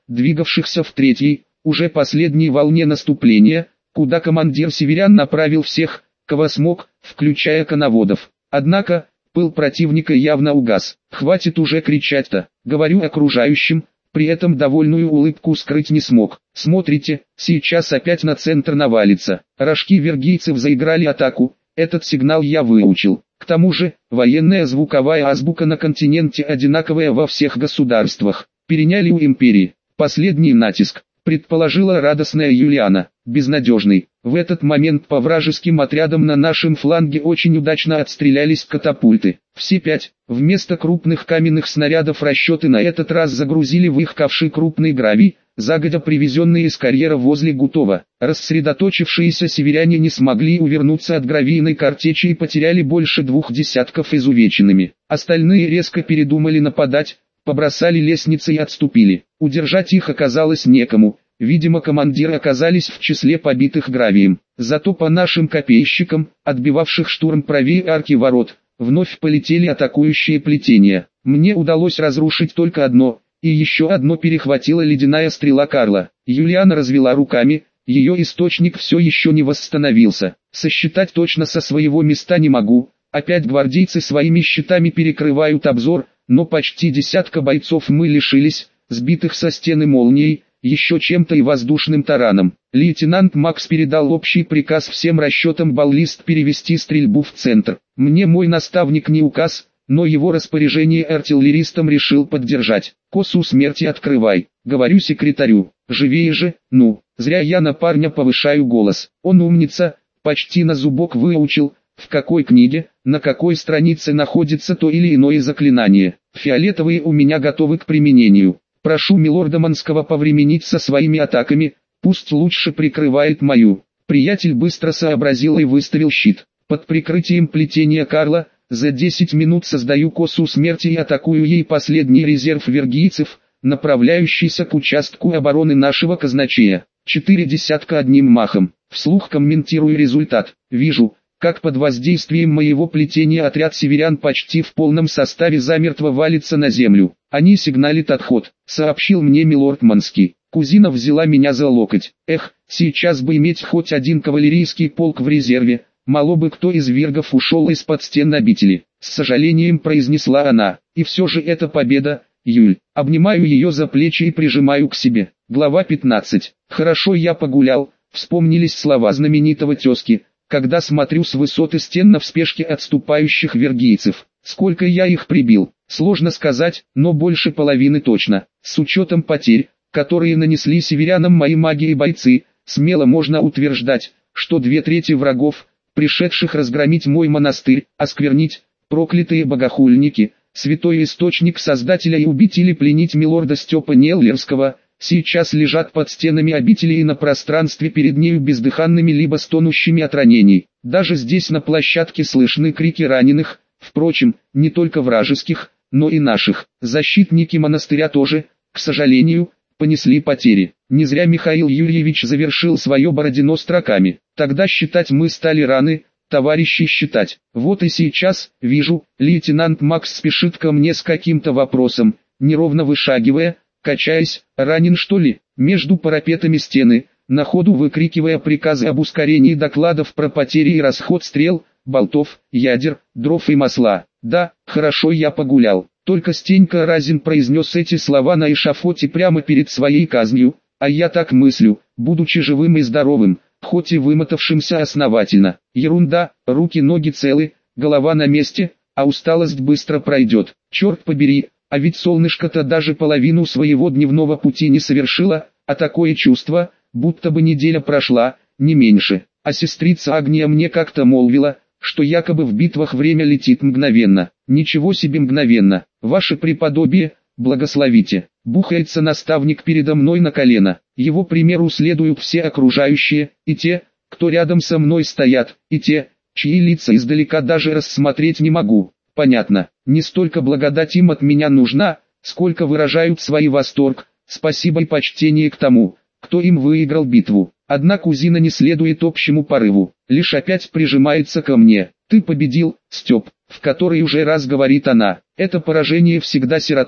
двигавшихся в третьей, уже последней волне наступления, куда командир северян направил всех, кого смог, включая коноводов. Однако, пыл противника явно угас. «Хватит уже кричать-то», — говорю окружающим, при этом довольную улыбку скрыть не смог. «Смотрите, сейчас опять на центр навалится». Рожки вергийцев заиграли атаку, этот сигнал я выучил. К тому же, военная звуковая азбука на континенте одинаковая во всех государствах. Переняли у империи. Последний натиск, предположила радостная Юлиана. Безнадежный. В этот момент по вражеским отрядам на нашем фланге очень удачно отстрелялись катапульты. Все 5. Вместо крупных каменных снарядов расчеты на этот раз загрузили в их ковши крупный гравий, загодя привезенные из карьера возле Гутова. Рассредоточившиеся северяне не смогли увернуться от гравийной картечи и потеряли больше 2 десятков изувеченными. Остальные резко передумали нападать, побросали лестницы и отступили. Удержать их оказалось некому. Видимо, командиры оказались в числе побитых гравием. Зато по нашим копейщикам, отбивавших штурм правее арки ворот, вновь полетели атакующие плетения. Мне удалось разрушить только одно, и еще одно перехватила ледяная стрела Карла. Юлиана развела руками, ее источник все еще не восстановился. Сосчитать точно со своего места не могу. Опять гвардейцы своими щитами перекрывают обзор, но почти десятка бойцов мы лишились, сбитых со стены молнией, еще чем-то и воздушным тараном. Лейтенант Макс передал общий приказ всем расчетам баллист перевести стрельбу в центр. Мне мой наставник не указ, но его распоряжение артиллеристам решил поддержать. «Косу смерти открывай», — говорю секретарю. «Живее же, ну». Зря я на парня повышаю голос. Он умница, почти на зубок выучил, в какой книге, на какой странице находится то или иное заклинание. Фиолетовые у меня готовы к применению. Прошу милорда Манского повременить со своими атаками, пусть лучше прикрывает мою. Приятель быстро сообразил и выставил щит. Под прикрытием плетения Карла, за 10 минут создаю косу смерти и атакую ей последний резерв вергийцев, направляющийся к участку обороны нашего казначея. 4 десятка одним махом. Вслух комментирую результат. Вижу, как под воздействием моего плетения отряд северян почти в полном составе замертво валится на землю. Они сигналят отход, сообщил мне милорд Манский. Кузина взяла меня за локоть. Эх, сейчас бы иметь хоть один кавалерийский полк в резерве, мало бы кто из вергов ушел из-под стен обители. С сожалением произнесла она. И все же это победа, Юль. Обнимаю ее за плечи и прижимаю к себе. Глава 15. Хорошо я погулял, вспомнились слова знаменитого тезки. Когда смотрю с высоты стен на в спешке отступающих вергийцев, сколько я их прибил, сложно сказать, но больше половины точно. С учетом потерь, которые нанесли северянам мои маги и бойцы, смело можно утверждать, что 2/3 врагов, пришедших разгромить мой монастырь, осквернить, проклятые богохульники, святой источник создателя и убить или пленить милорда Степа Неллерского, сейчас лежат под стенами обители и на пространстве перед нею бездыханными либо стонущими от ранений. Даже здесь на площадке слышны крики раненых, впрочем, не только вражеских, но и наших. Защитники монастыря тоже, к сожалению, понесли потери. Не зря Михаил Юрьевич завершил свое Бородино строками. Тогда считать мы стали раны, товарищи считать. Вот и сейчас, вижу, лейтенант Макс спешит ко мне с каким-то вопросом, неровно вышагивая, качаясь, ранен что ли, между парапетами стены, на ходу выкрикивая приказы об ускорении докладов про потери и расход стрел, болтов, ядер, дров и масла. Да, хорошо я погулял. Только Стенька Разин произнес эти слова на эшафоте прямо перед своей казнью, а я так мыслю, будучи живым и здоровым, хоть и вымотавшимся основательно. Ерунда, руки-ноги целы, голова на месте, а усталость быстро пройдет. Черт побери, а ведь солнышко-то даже половину своего дневного пути не совершило, а такое чувство, будто бы неделя прошла, не меньше. А сестрица Агния мне как-то молвила, что якобы в битвах время летит мгновенно. Ничего себе мгновенно, ваше преподобие, благословите. Бухается наставник передо мной на колено. Его примеру следуют все окружающие, и те, кто рядом со мной стоят, и те, чьи лица издалека даже рассмотреть не могу. Понятно, не столько благодать им от меня нужна, сколько выражают свой восторг, спасибо и почтение к тому, кто им выиграл битву. Одна кузина не следует общему порыву, лишь опять прижимается ко мне. «Ты победил, Степ», в который уже раз говорит она. Это поражение всегда сирота,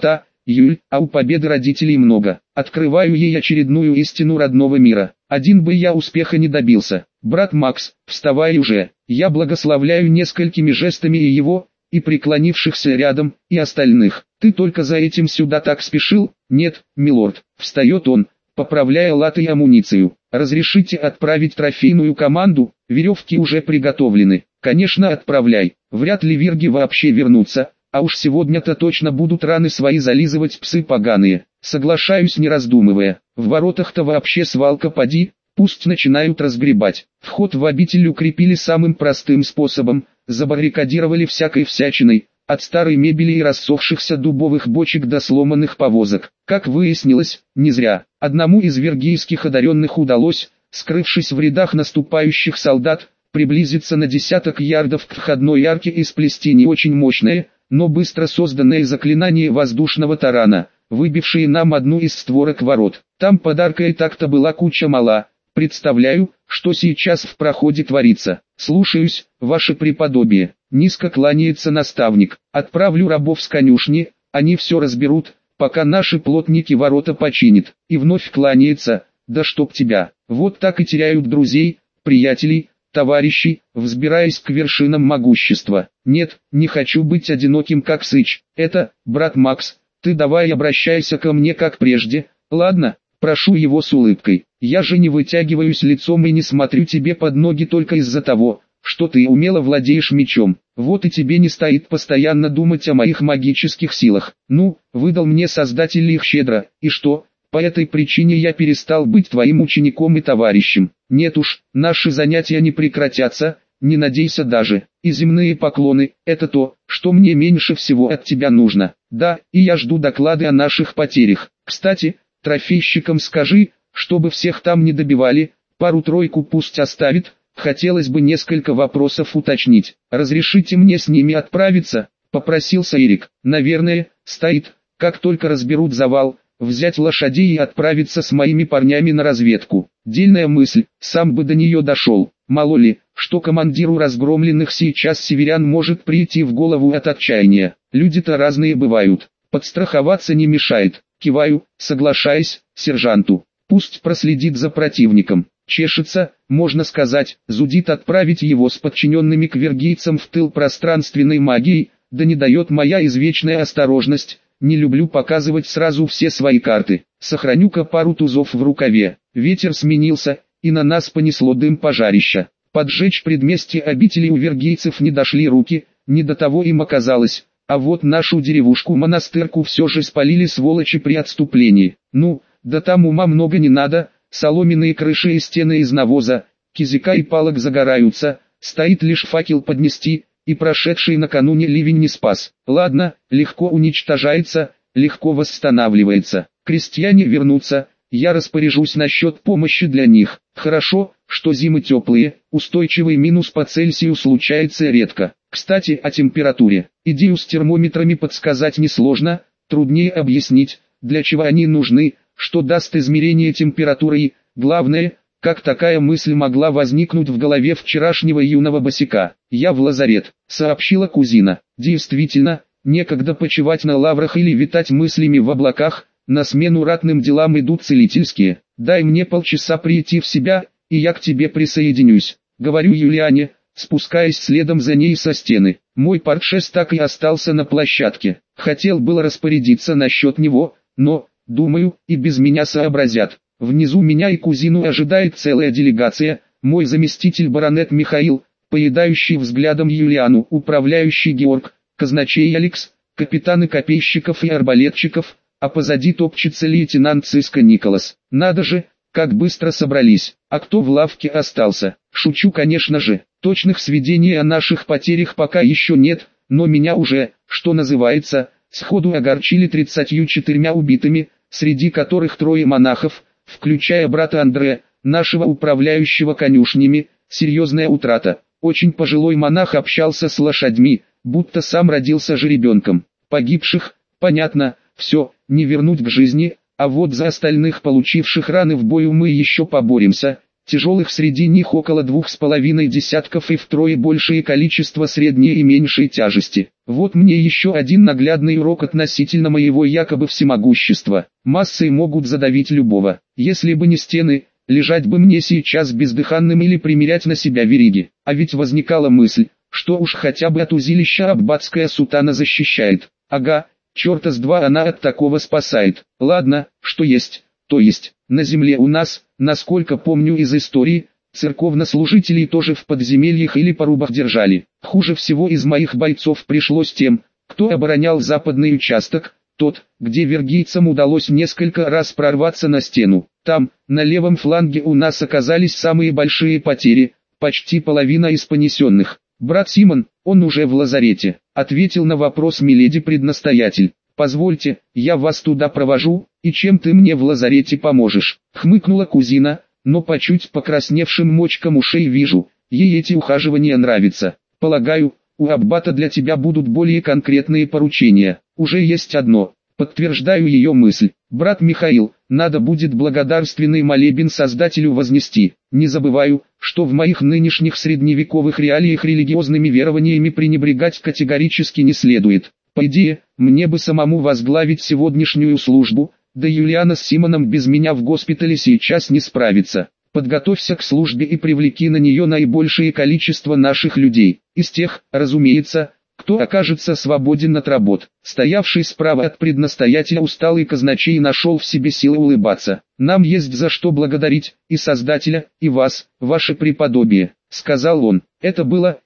Юль, а у победы родителей много. Открываю ей очередную истину родного мира. Один бы я успеха не добился. Брат Макс, вставай уже. Я благословляю несколькими жестами и его, и преклонившихся рядом, и остальных. Ты только за этим сюда так спешил? Нет, милорд. Встает он, поправляя латы и амуницию. Разрешите отправить трофейную команду? Веревки уже приготовлены. Конечно, отправляй. Вряд ли вирги вообще вернутся, а уж сегодня-то точно будут раны свои зализывать псы поганые. Соглашаюсь, не раздумывая. В воротах-то вообще свалка поди, пусть начинают разгребать. Вход в обитель укрепили самым простым способом, забаррикадировали всякой всячиной, от старой мебели и рассохшихся дубовых бочек до сломанных повозок. Как выяснилось, не зря. Одному из вергийских одаренных удалось, скрывшись в рядах наступающих солдат, приблизиться на десяток ярдов к входной арке и сплести не очень мощное, но быстро созданное заклинание воздушного тарана, выбившее нам одну из створок ворот. Там под аркой так-то была куча мала. Представляю, что сейчас в проходе творится. Слушаюсь, ваше преподобие. Низко кланяется наставник. Отправлю рабов с конюшни, они все разберут, пока наши плотники ворота починят. И вновь кланяется, да чтоб тебя. Вот так и теряют друзей, приятелей, товарищей, взбираясь к вершинам могущества. Нет, не хочу быть одиноким как Сыч. Это, брат Макс, ты давай обращайся ко мне как прежде, ладно? Прошу его с улыбкой. Я же не вытягиваюсь лицом и не смотрю тебе под ноги только из-за того, что ты умело владеешь мечом. Вот и тебе не стоит постоянно думать о моих магических силах. Ну, выдал мне Создатель их щедро, и что? По этой причине я перестал быть твоим учеником и товарищем. Нет уж, наши занятия не прекратятся, не надейся даже. И земные поклоны – это то, что мне меньше всего от тебя нужно. Да, и я жду доклады о наших потерях. Кстати, трофейщикам скажи, чтобы всех там не добивали, пару-тройку пусть оставит, хотелось бы несколько вопросов уточнить. Разрешите мне с ними отправиться, попросился Эрик. Наверное, стоит, как только разберут завал, взять лошадей и отправиться с моими парнями на разведку. Дельная мысль, сам бы до нее дошел. Мало ли, что командиру разгромленных сейчас северян может прийти в голову от отчаяния. Люди-то разные бывают, подстраховаться не мешает. Киваю, соглашаясь, сержанту. Пусть проследит за противником. Чешется, можно сказать, зудит отправить его с подчиненными к вергийцам в тыл пространственной магией, да не дает моя извечная осторожность. Не люблю показывать сразу все свои карты. Сохраню-ка пару тузов в рукаве. Ветер сменился, и на нас понесло дым пожарища. Поджечь предместье обители у вергийцев не дошли руки, не до того им оказалось. А вот нашу деревушку-монастырку все же спалили сволочи при отступлении. Ну, да там ума много не надо, соломенные крыши и стены из навоза, кизика и палок загораются, стоит лишь факел поднести, и прошедший накануне ливень не спас. Ладно, легко уничтожается, легко восстанавливается. Крестьяне вернутся, я распоряжусь насчет помощи для них. Хорошо, что зимы теплые, устойчивый минус по Цельсию случается редко. Кстати, о температуре. Идею с термометрами подсказать несложно, труднее объяснить, для чего они нужны, что даст измерение температуры и, главное, как такая мысль могла возникнуть в голове вчерашнего юного босяка. Я в лазарет, сообщила кузина. Действительно, некогда почивать на лаврах или витать мыслями в облаках, на смену ратным делам идут целительские. Дай мне полчаса прийти в себя, и я к тебе присоединюсь. Говорю Юлиане, спускаясь следом за ней со стены. Мой портшес так и остался на площадке. Хотел было распорядиться насчет него, но, думаю, и без меня сообразят. Внизу меня и кузину ожидает целая делегация, мой заместитель баронет Михаил, поедающий взглядом Юлиану, управляющий Георг, казначей Алекс, капитаны копейщиков и арбалетчиков, а позади топчется лейтенант Циско Николас. Надо же, как быстро собрались. А кто в лавке остался? Шучу, конечно же. Точных сведений о наших потерях пока еще нет, но меня уже, что называется, сходу огорчили 34 убитыми, среди которых 3 монахов, включая брата Андре, нашего управляющего конюшнями. Серьезная утрата. Очень пожилой монах общался с лошадьми, будто сам родился жеребенком. Погибших, понятно, все, не вернуть к жизни, а вот за остальных, получивших раны в бою, мы еще поборемся. Тяжелых среди них около 2,5 десятков и втрое большее количество средней и меньшей тяжести. Вот мне еще один наглядный урок относительно моего якобы всемогущества. Массой могут задавить любого. Если бы не стены, лежать бы мне сейчас бездыханным или примерять на себя вериги. А ведь возникала мысль, что уж хотя бы от узилища аббатская сутана защищает. Ага, черта с два она от такого спасает. Ладно, что есть, то есть. На земле у нас, насколько помню из истории, церковнослужителей тоже в подземельях или порубах держали. Хуже всего из моих бойцов пришлось тем, кто оборонял западный участок, тот, где вергийцам удалось несколько раз прорваться на стену. Там, на левом фланге у нас оказались самые большие потери, почти половина из понесенных. «Брат Симон, он уже в лазарете», — ответил на вопрос миледи-преднастоятель. «Позвольте, я вас туда провожу, и чем ты мне в лазарете поможешь?» — хмыкнула кузина, но по чуть покрасневшим мочкам ушей вижу, ей эти ухаживания нравятся. «Полагаю, у аббата для тебя будут более конкретные поручения. Уже есть одно». Подтверждаю ее мысль. «Брат Михаил, надо будет благодарственный молебен Создателю вознести. Не забываю, что в моих нынешних средневековых реалиях религиозными верованиями пренебрегать категорически не следует. По идее, мне бы самому возглавить сегодняшнюю службу, да Юлиана с Симоном без меня в госпитале сейчас не справится. Подготовься к службе и привлеки на нее наибольшее количество наших людей, из тех, разумеется, кто окажется свободен от работ». Стоявший справа от преднастоятеля усталый казначей нашел в себе силы улыбаться. «Нам есть за что благодарить и Создателя, и вас, ваше преподобие», — сказал он. Это было.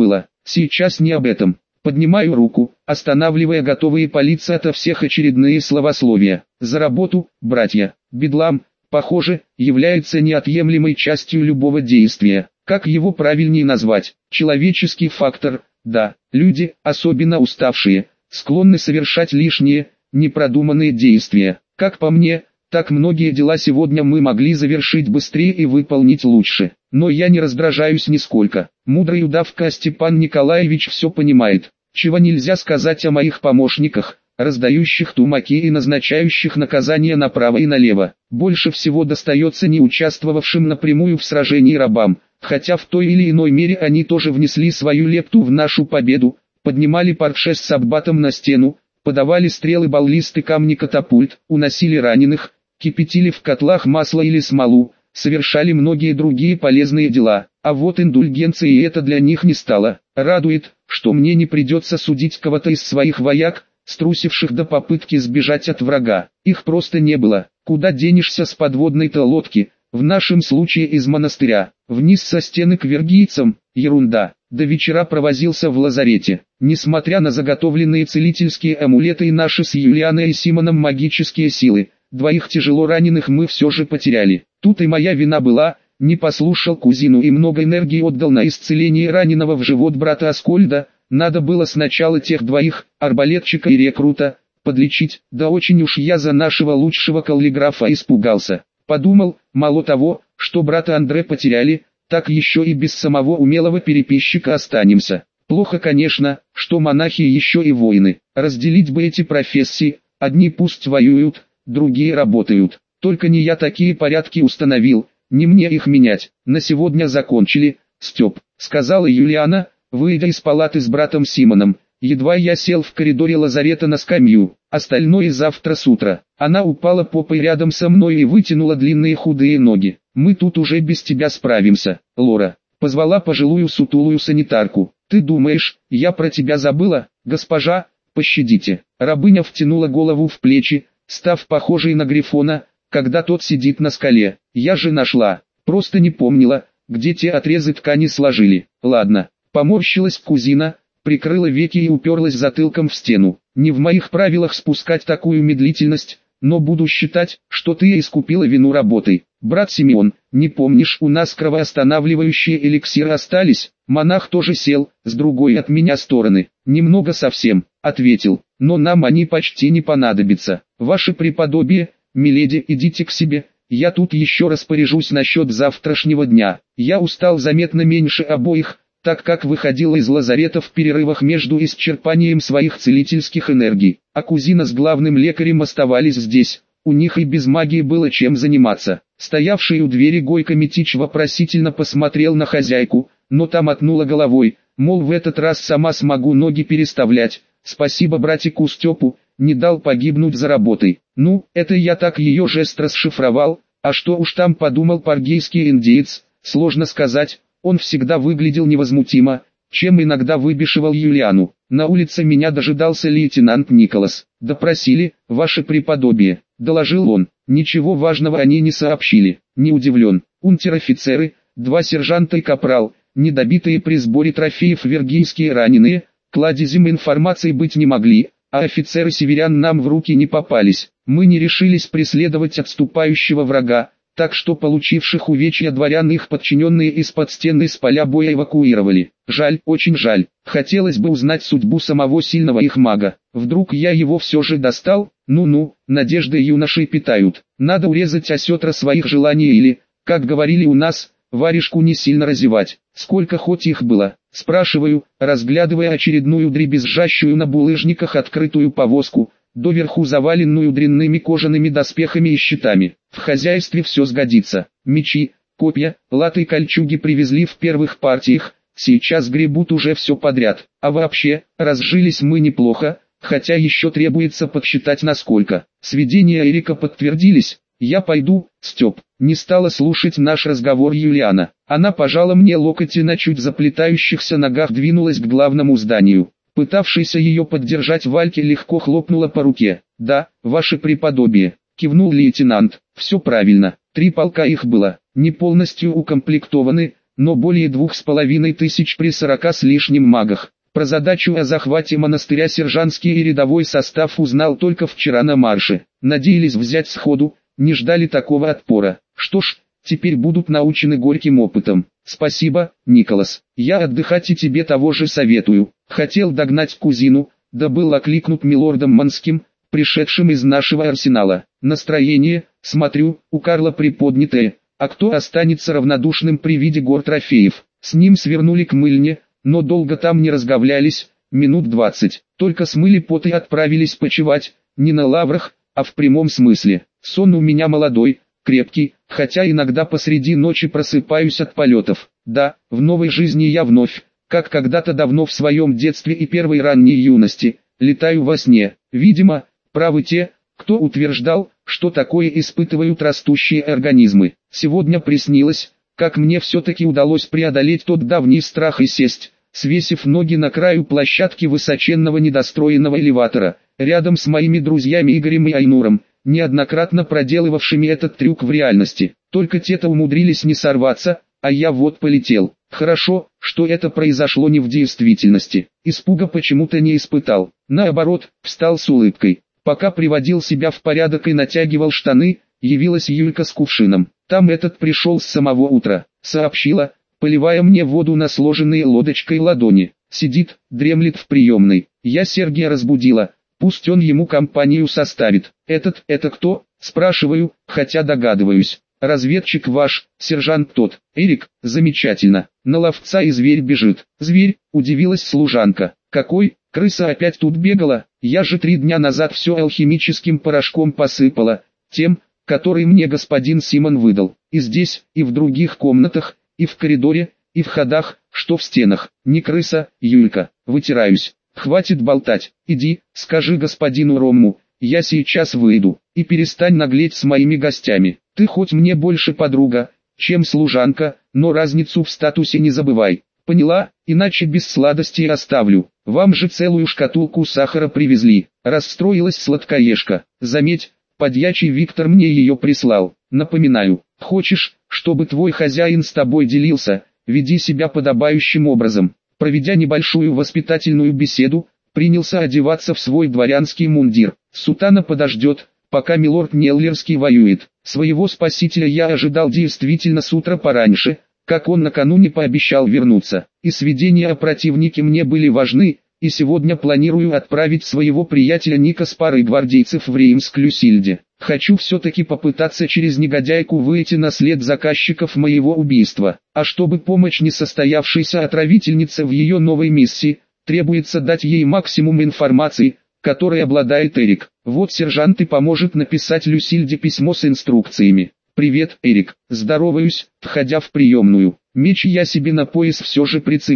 Сейчас не об этом». Поднимаю руку, останавливая готовые палиться ото всех очередные словословия. «За работу, братья». Бедлам, похоже, является неотъемлемой частью любого действия. Как его правильнее назвать? Человеческий фактор. Да, люди, особенно уставшие, склонны совершать лишние, непродуманные действия. Как по мне, так многие дела сегодня мы могли завершить быстрее и выполнить лучше. Но я не раздражаюсь нисколько. Мудрый удавка Степан Николаевич все понимает. Чего нельзя сказать о моих помощниках, раздающих тумаки и назначающих наказания направо и налево. Больше всего достается не участвовавшим напрямую в сражении рабам, хотя в той или иной мере они тоже внесли свою лепту в нашу победу, поднимали паршес с аббатом на стену, подавали стрелы, баллисты, камни, катапульт, уносили раненых, кипятили в котлах масло или смолу, совершали многие другие полезные дела. А вот индульгенции это для них не стало. Радует, что мне не придется судить кого-то из своих вояк, струсивших до попытки сбежать от врага. Их просто не было. Куда денешься с подводной-то лодки, в нашем случае из монастыря, вниз со стены к вергийцам? Ерунда. До вечера провозился в лазарете. Несмотря на заготовленные целительские амулеты и наши с Юлианой и Симоном магические силы, двоих тяжело раненых мы все же потеряли. Тут и моя вина была. Не послушал кузину и много энергии отдал на исцеление раненого в живот брата Аскольда. Надо было сначала тех двоих, арбалетчика и рекрута, подлечить. Да очень уж я за нашего лучшего каллиграфа испугался. Подумал, мало того, что брата Андре потеряли, так еще и без самого умелого переписчика останемся. Плохо, конечно, что монахи еще и воины. Разделить бы эти профессии, одни пусть воюют, другие работают. Только не я такие порядки установил. Не мне их менять. На сегодня закончили, Степ, сказала Юлиана, выйдя из палаты с братом Симоном. Едва я сел в коридоре лазарета на скамью. Остальное завтра с утра. Она упала попой рядом со мной и вытянула длинные худые ноги. Мы тут уже без тебя справимся, Лора. Позвала пожилую сутулую санитарку. Ты думаешь, я про тебя забыла, госпожа? Пощадите. Рабыня втянула голову в плечи, став похожей на Грифона, когда тот сидит на скале. Я же нашла, просто не помнила, где те отрезы ткани сложили. Ладно, поморщилась кузина, прикрыла веки и уперлась затылком в стену. Не в моих правилах спускать такую медлительность, но буду считать, что ты искупила вину работой. Брат Симеон, не помнишь, у нас кровоостанавливающие эликсиры остались? Монах тоже сел, с другой от меня стороны. Немного совсем, ответил, но нам они почти не понадобятся. Ваше преподобие, миледи, идите к себе, я тут еще распоряжусь насчет завтрашнего дня. Я устал заметно меньше обоих, так как выходил из лазарета в перерывах между исчерпанием своих целительских энергий, а кузина с главным лекарем оставались здесь. У них и без магии было чем заниматься. Стоявший у двери Гойко Митич вопросительно посмотрел на хозяйку, но та мотнула головой, мол в этот раз сама смогу ноги переставлять, спасибо братику Степу, не дал погибнуть за работой. Ну, это я так ее жест расшифровал, а что уж там подумал паргейский индеец, сложно сказать, он всегда выглядел невозмутимо, чем иногда выбешивал Юлиану. На улице меня дожидался лейтенант Николас. «Допросили, ваше преподобие», — доложил он. Ничего важного они не сообщили. Не удивлен. Унтер-офицеры, 2 сержанта и капрал, недобитые при сборе трофеев вергийские раненые, кладезем информации быть не могли, а офицеры северян нам в руки не попались. Мы не решились преследовать отступающего врага, так что получивших увечья дворян их подчиненные из-под стены с поля боя эвакуировали. Жаль, очень жаль. Хотелось бы узнать судьбу самого сильного их мага. Вдруг я его все же достал? Ну-ну, надежды юношей питают. Надо урезать осетра своих желаний или, как говорили у нас, варежку не сильно разевать. Сколько хоть их было? Спрашиваю, разглядывая очередную дребезжащую на булыжниках открытую повозку, доверху заваленную дрянными кожаными доспехами и щитами. В хозяйстве все сгодится. Мечи, копья, латы и кольчуги привезли в первых партиях, сейчас гребут уже все подряд. А вообще, разжились мы неплохо, хотя еще требуется подсчитать насколько. Сведения Эрика подтвердились. Я пойду, Степ. Не стала слушать наш разговор Юлиана. Она пожала мне локоть и на чуть заплетающихся ногах двинулась к главному зданию. Пытавшийся ее поддержать Вальке легко хлопнула по руке. «Да, ваше преподобие», — кивнул лейтенант. «Все правильно, 3 полка их было, не полностью укомплектованы, но более 2500 при 40 с лишним магах. Про задачу о захвате монастыря сержантский и рядовой состав узнал только вчера на марше. Надеялись взять сходу, не ждали такого отпора. Что ж, теперь будут научены горьким опытом. Спасибо, Николас. Я отдыхать и тебе того же советую. Хотел догнать кузину, да был окликнут милордом Манским, пришедшим из нашего арсенала. Настроение, смотрю, у Карла приподнятое, а кто останется равнодушным при виде гор трофеев? С ним свернули к мыльне, но долго там не разговлялись, минут 20. Только смыли пот и отправились почевать, не на лаврах, а в прямом смысле. Сон у меня молодой, крепкий, хотя иногда посреди ночи просыпаюсь от полетов. Да, в новой жизни я вновь, как когда-то давно в своем детстве и первой ранней юности, летаю во сне. Видимо, правы те, кто утверждал, что такое испытывают растущие организмы. Сегодня приснилось, как мне все-таки удалось преодолеть тот давний страх и сесть, свесив ноги на краю площадки высоченного недостроенного элеватора, рядом с моими друзьями Игорем и Айнуром, неоднократно проделывавшими этот трюк в реальности. Только те-то умудрились не сорваться, а я вот полетел. Хорошо, что это произошло не в действительности. Испуга почему-то не испытал. Наоборот, встал с улыбкой. Пока приводил себя в порядок и натягивал штаны, явилась Юлька с кувшином. Там этот пришел с самого утра. Сообщила, поливая мне воду на сложенные лодочкой ладони. Сидит, дремлет в приемной. Я Сергея разбудила. Пусть он ему компанию составит. Это кто? Спрашиваю, хотя догадываюсь. Разведчик ваш, сержант тот. Эрик, замечательно. На ловца и зверь бежит. Зверь, удивилась служанка. Какой? Крыса опять тут бегала? Я же 3 дня назад все алхимическим порошком посыпала. Тем, который мне господин Симон выдал. И здесь, и в других комнатах, и в коридоре, и в ходах, что в стенах. Не крыса, Юлька. Вытираюсь. Хватит болтать. Иди, скажи господину Ромму, я сейчас выйду. И перестань наглеть с моими гостями. Ты хоть мне больше подруга, чем служанка, но разницу в статусе не забывай. Поняла, иначе без сладостей оставлю. Вам же целую шкатулку сахара привезли. Расстроилась сладкоежка. Заметь, подьячий Виктор мне ее прислал. Напоминаю, хочешь, чтобы твой хозяин с тобой делился, веди себя подобающим образом. Проведя небольшую воспитательную беседу, принялся одеваться в свой дворянский мундир. Сутана подождет, пока милорд Неллерский воюет. Своего спасителя я ожидал действительно с утра пораньше, как он накануне пообещал вернуться. И сведения о противнике мне были важны, и сегодня планирую отправить своего приятеля Ника с парой гвардейцев в Реймск-Люсильде. Хочу все-таки попытаться через негодяйку выйти на след заказчиков моего убийства. А чтобы помочь несостоявшейся отравительнице в ее новой миссии, требуется дать ей максимум информации, которой обладает Эрик. Вот сержант и поможет написать Люсильде письмо с инструкциями. «Привет, Эрик», здороваюсь, входя в приемную. Меч я себе на пояс все же прицепил.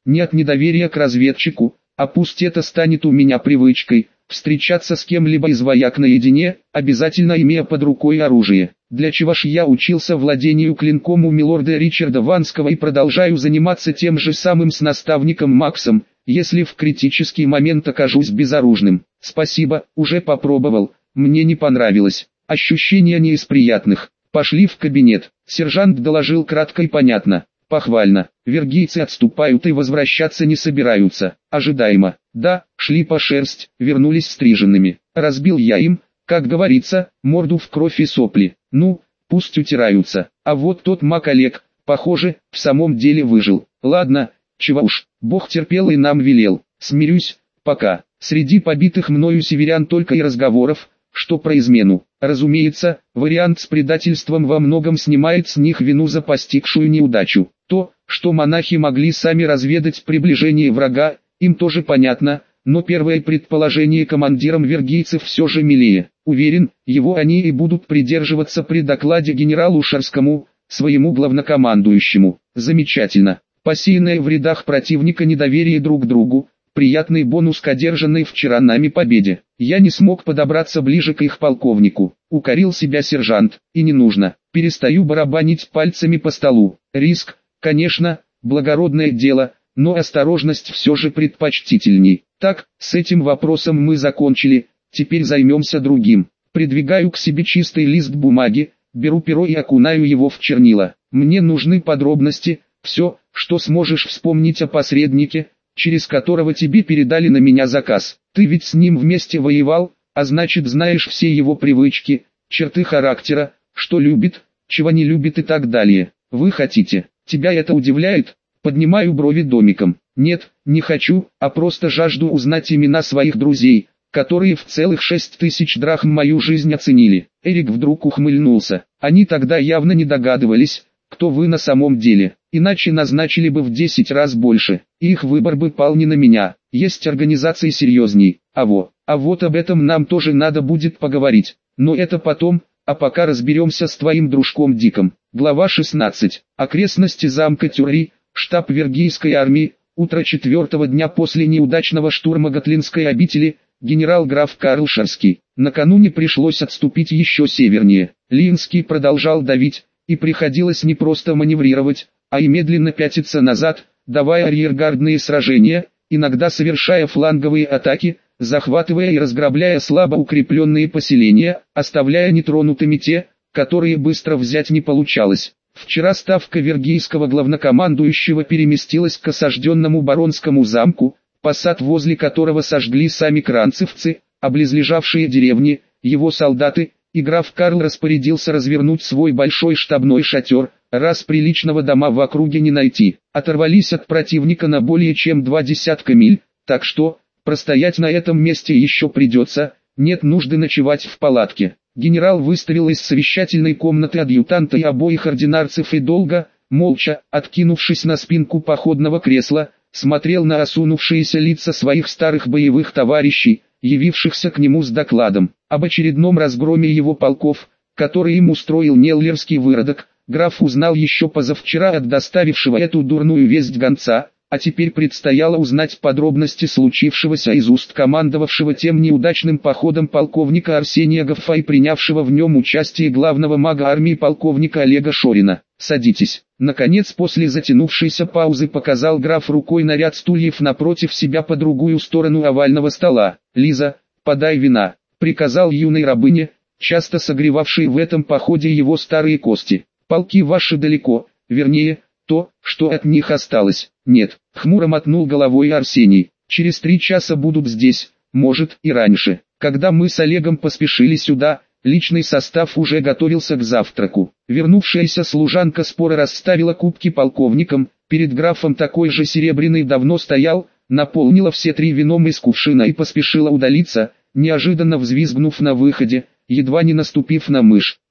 Не от недоверия к разведчику, а пусть это станет у меня привычкой, встречаться с кем-либо из вояк наедине, обязательно имея под рукой оружие. Для чего ж я учился владению клинком у милорда Ричарда Ванского и продолжаю заниматься тем же самым с наставником Максом, если в критический момент окажусь безоружным. Спасибо, уже попробовал, мне не понравилось. Ощущения не из приятных. Пошли в кабинет. Сержант доложил кратко и понятно. Похвально. Вергийцы отступают и возвращаться не собираются. Ожидаемо. Да, шли по шерсть, вернулись стриженными. Разбил я им, как говорится, морду в кровь и сопли. Ну, пусть утираются. А вот тот маг Олег, похоже, в самом деле выжил. Ладно, чего уж, Бог терпел и нам велел. Смирюсь, пока. Среди побитых мною северян только и разговоров, что про измену. Разумеется, вариант с предательством во многом снимает с них вину за постигшую неудачу. То, что монахи могли сами разведать приближение врага, им тоже понятно, но первое предположение командирам вергийцев все же милее. Уверен, его они и будут придерживаться при докладе генералу Шарскому, своему главнокомандующему. Замечательно. Посеянное в рядах противника недоверие друг к другу, приятный бонус к одержанной вчера нами победе. Я не смог подобраться ближе к их полковнику. Укорил себя сержант, и не нужно. Перестаю барабанить пальцами по столу. Риск, конечно, благородное дело, но осторожность все же предпочтительней. Так, с этим вопросом мы закончили, теперь займемся другим. Придвигаю к себе чистый лист бумаги, беру перо и окунаю его в чернила. Мне нужны подробности, все, что сможешь вспомнить о посреднике, через которого тебе передали на меня заказ. Ты ведь с ним вместе воевал, а значит знаешь все его привычки, черты характера, что любит, чего не любит и так далее. Вы хотите, тебя это удивляет? Поднимаю брови домиком. Нет, не хочу, а просто жажду узнать имена своих друзей, которые в целых 6000 драхм мою жизнь оценили. Эрик вдруг ухмыльнулся. Они тогда явно не догадывались, кто вы на самом деле, иначе назначили бы в 10 раз больше, и их выбор бы пал не на меня. Есть организации серьезней, а вот об этом нам тоже надо будет поговорить, но это потом, а пока разберемся с твоим дружком Диком. Глава 16. Окрестности замка Тюрри, штаб Вергийской армии, утро 4-го дня после неудачного штурма Готлинской обители, генерал-граф Карл Шарский. Накануне пришлось отступить еще севернее. Линский продолжал давить, и приходилось не просто маневрировать, а и медленно пятиться назад, давая арьергардные сражения, иногда совершая фланговые атаки, захватывая и разграбляя слабо укрепленные поселения, оставляя нетронутыми те, которые быстро взять не получалось. Вчера ставка вергийского главнокомандующего переместилась к осажденному баронскому замку, посад возле которого сожгли сами кранцевцы, а близлежавшие деревни, его солдаты, и граф Карл распорядился развернуть свой большой штабной шатер, раз приличного дома в округе не найти. Оторвались от противника на более чем 20 миль, так что, простоять на этом месте еще придется, нет нужды ночевать в палатке. Генерал выставил из совещательной комнаты адъютанта и обоих ординарцев и долго, молча, откинувшись на спинку походного кресла, смотрел на осунувшиеся лица своих старых боевых товарищей, явившихся к нему с докладом об очередном разгроме его полков, который им устроил неллерский выродок. Граф узнал еще позавчера от доставившего эту дурную весть гонца, а теперь предстояло узнать подробности случившегося из уст командовавшего тем неудачным походом полковника Арсения Гоффа и принявшего в нем участие главного мага армии полковника Олега Шорина. «Садитесь». Наконец, после затянувшейся паузы показал граф рукой на ряд стульев напротив себя по другую сторону овального стола. «Лиза, подай вина», — приказал юной рабыне, часто согревавшей в этом походе его старые кости. «Полки ваши далеко, вернее, то, что от них осталось». «Нет», — хмуро мотнул головой Арсений, — «через 3 часа будут здесь, может и раньше». Когда мы с Олегом поспешили сюда, личный состав уже готовился к завтраку. Вернувшаяся служанка споро расставила кубки полковникам, перед графом такой же серебряный давно стоял, наполнила все 3 вином из кувшина и поспешила удалиться, неожиданно взвизгнув на выходе, едва не наступив на мышь.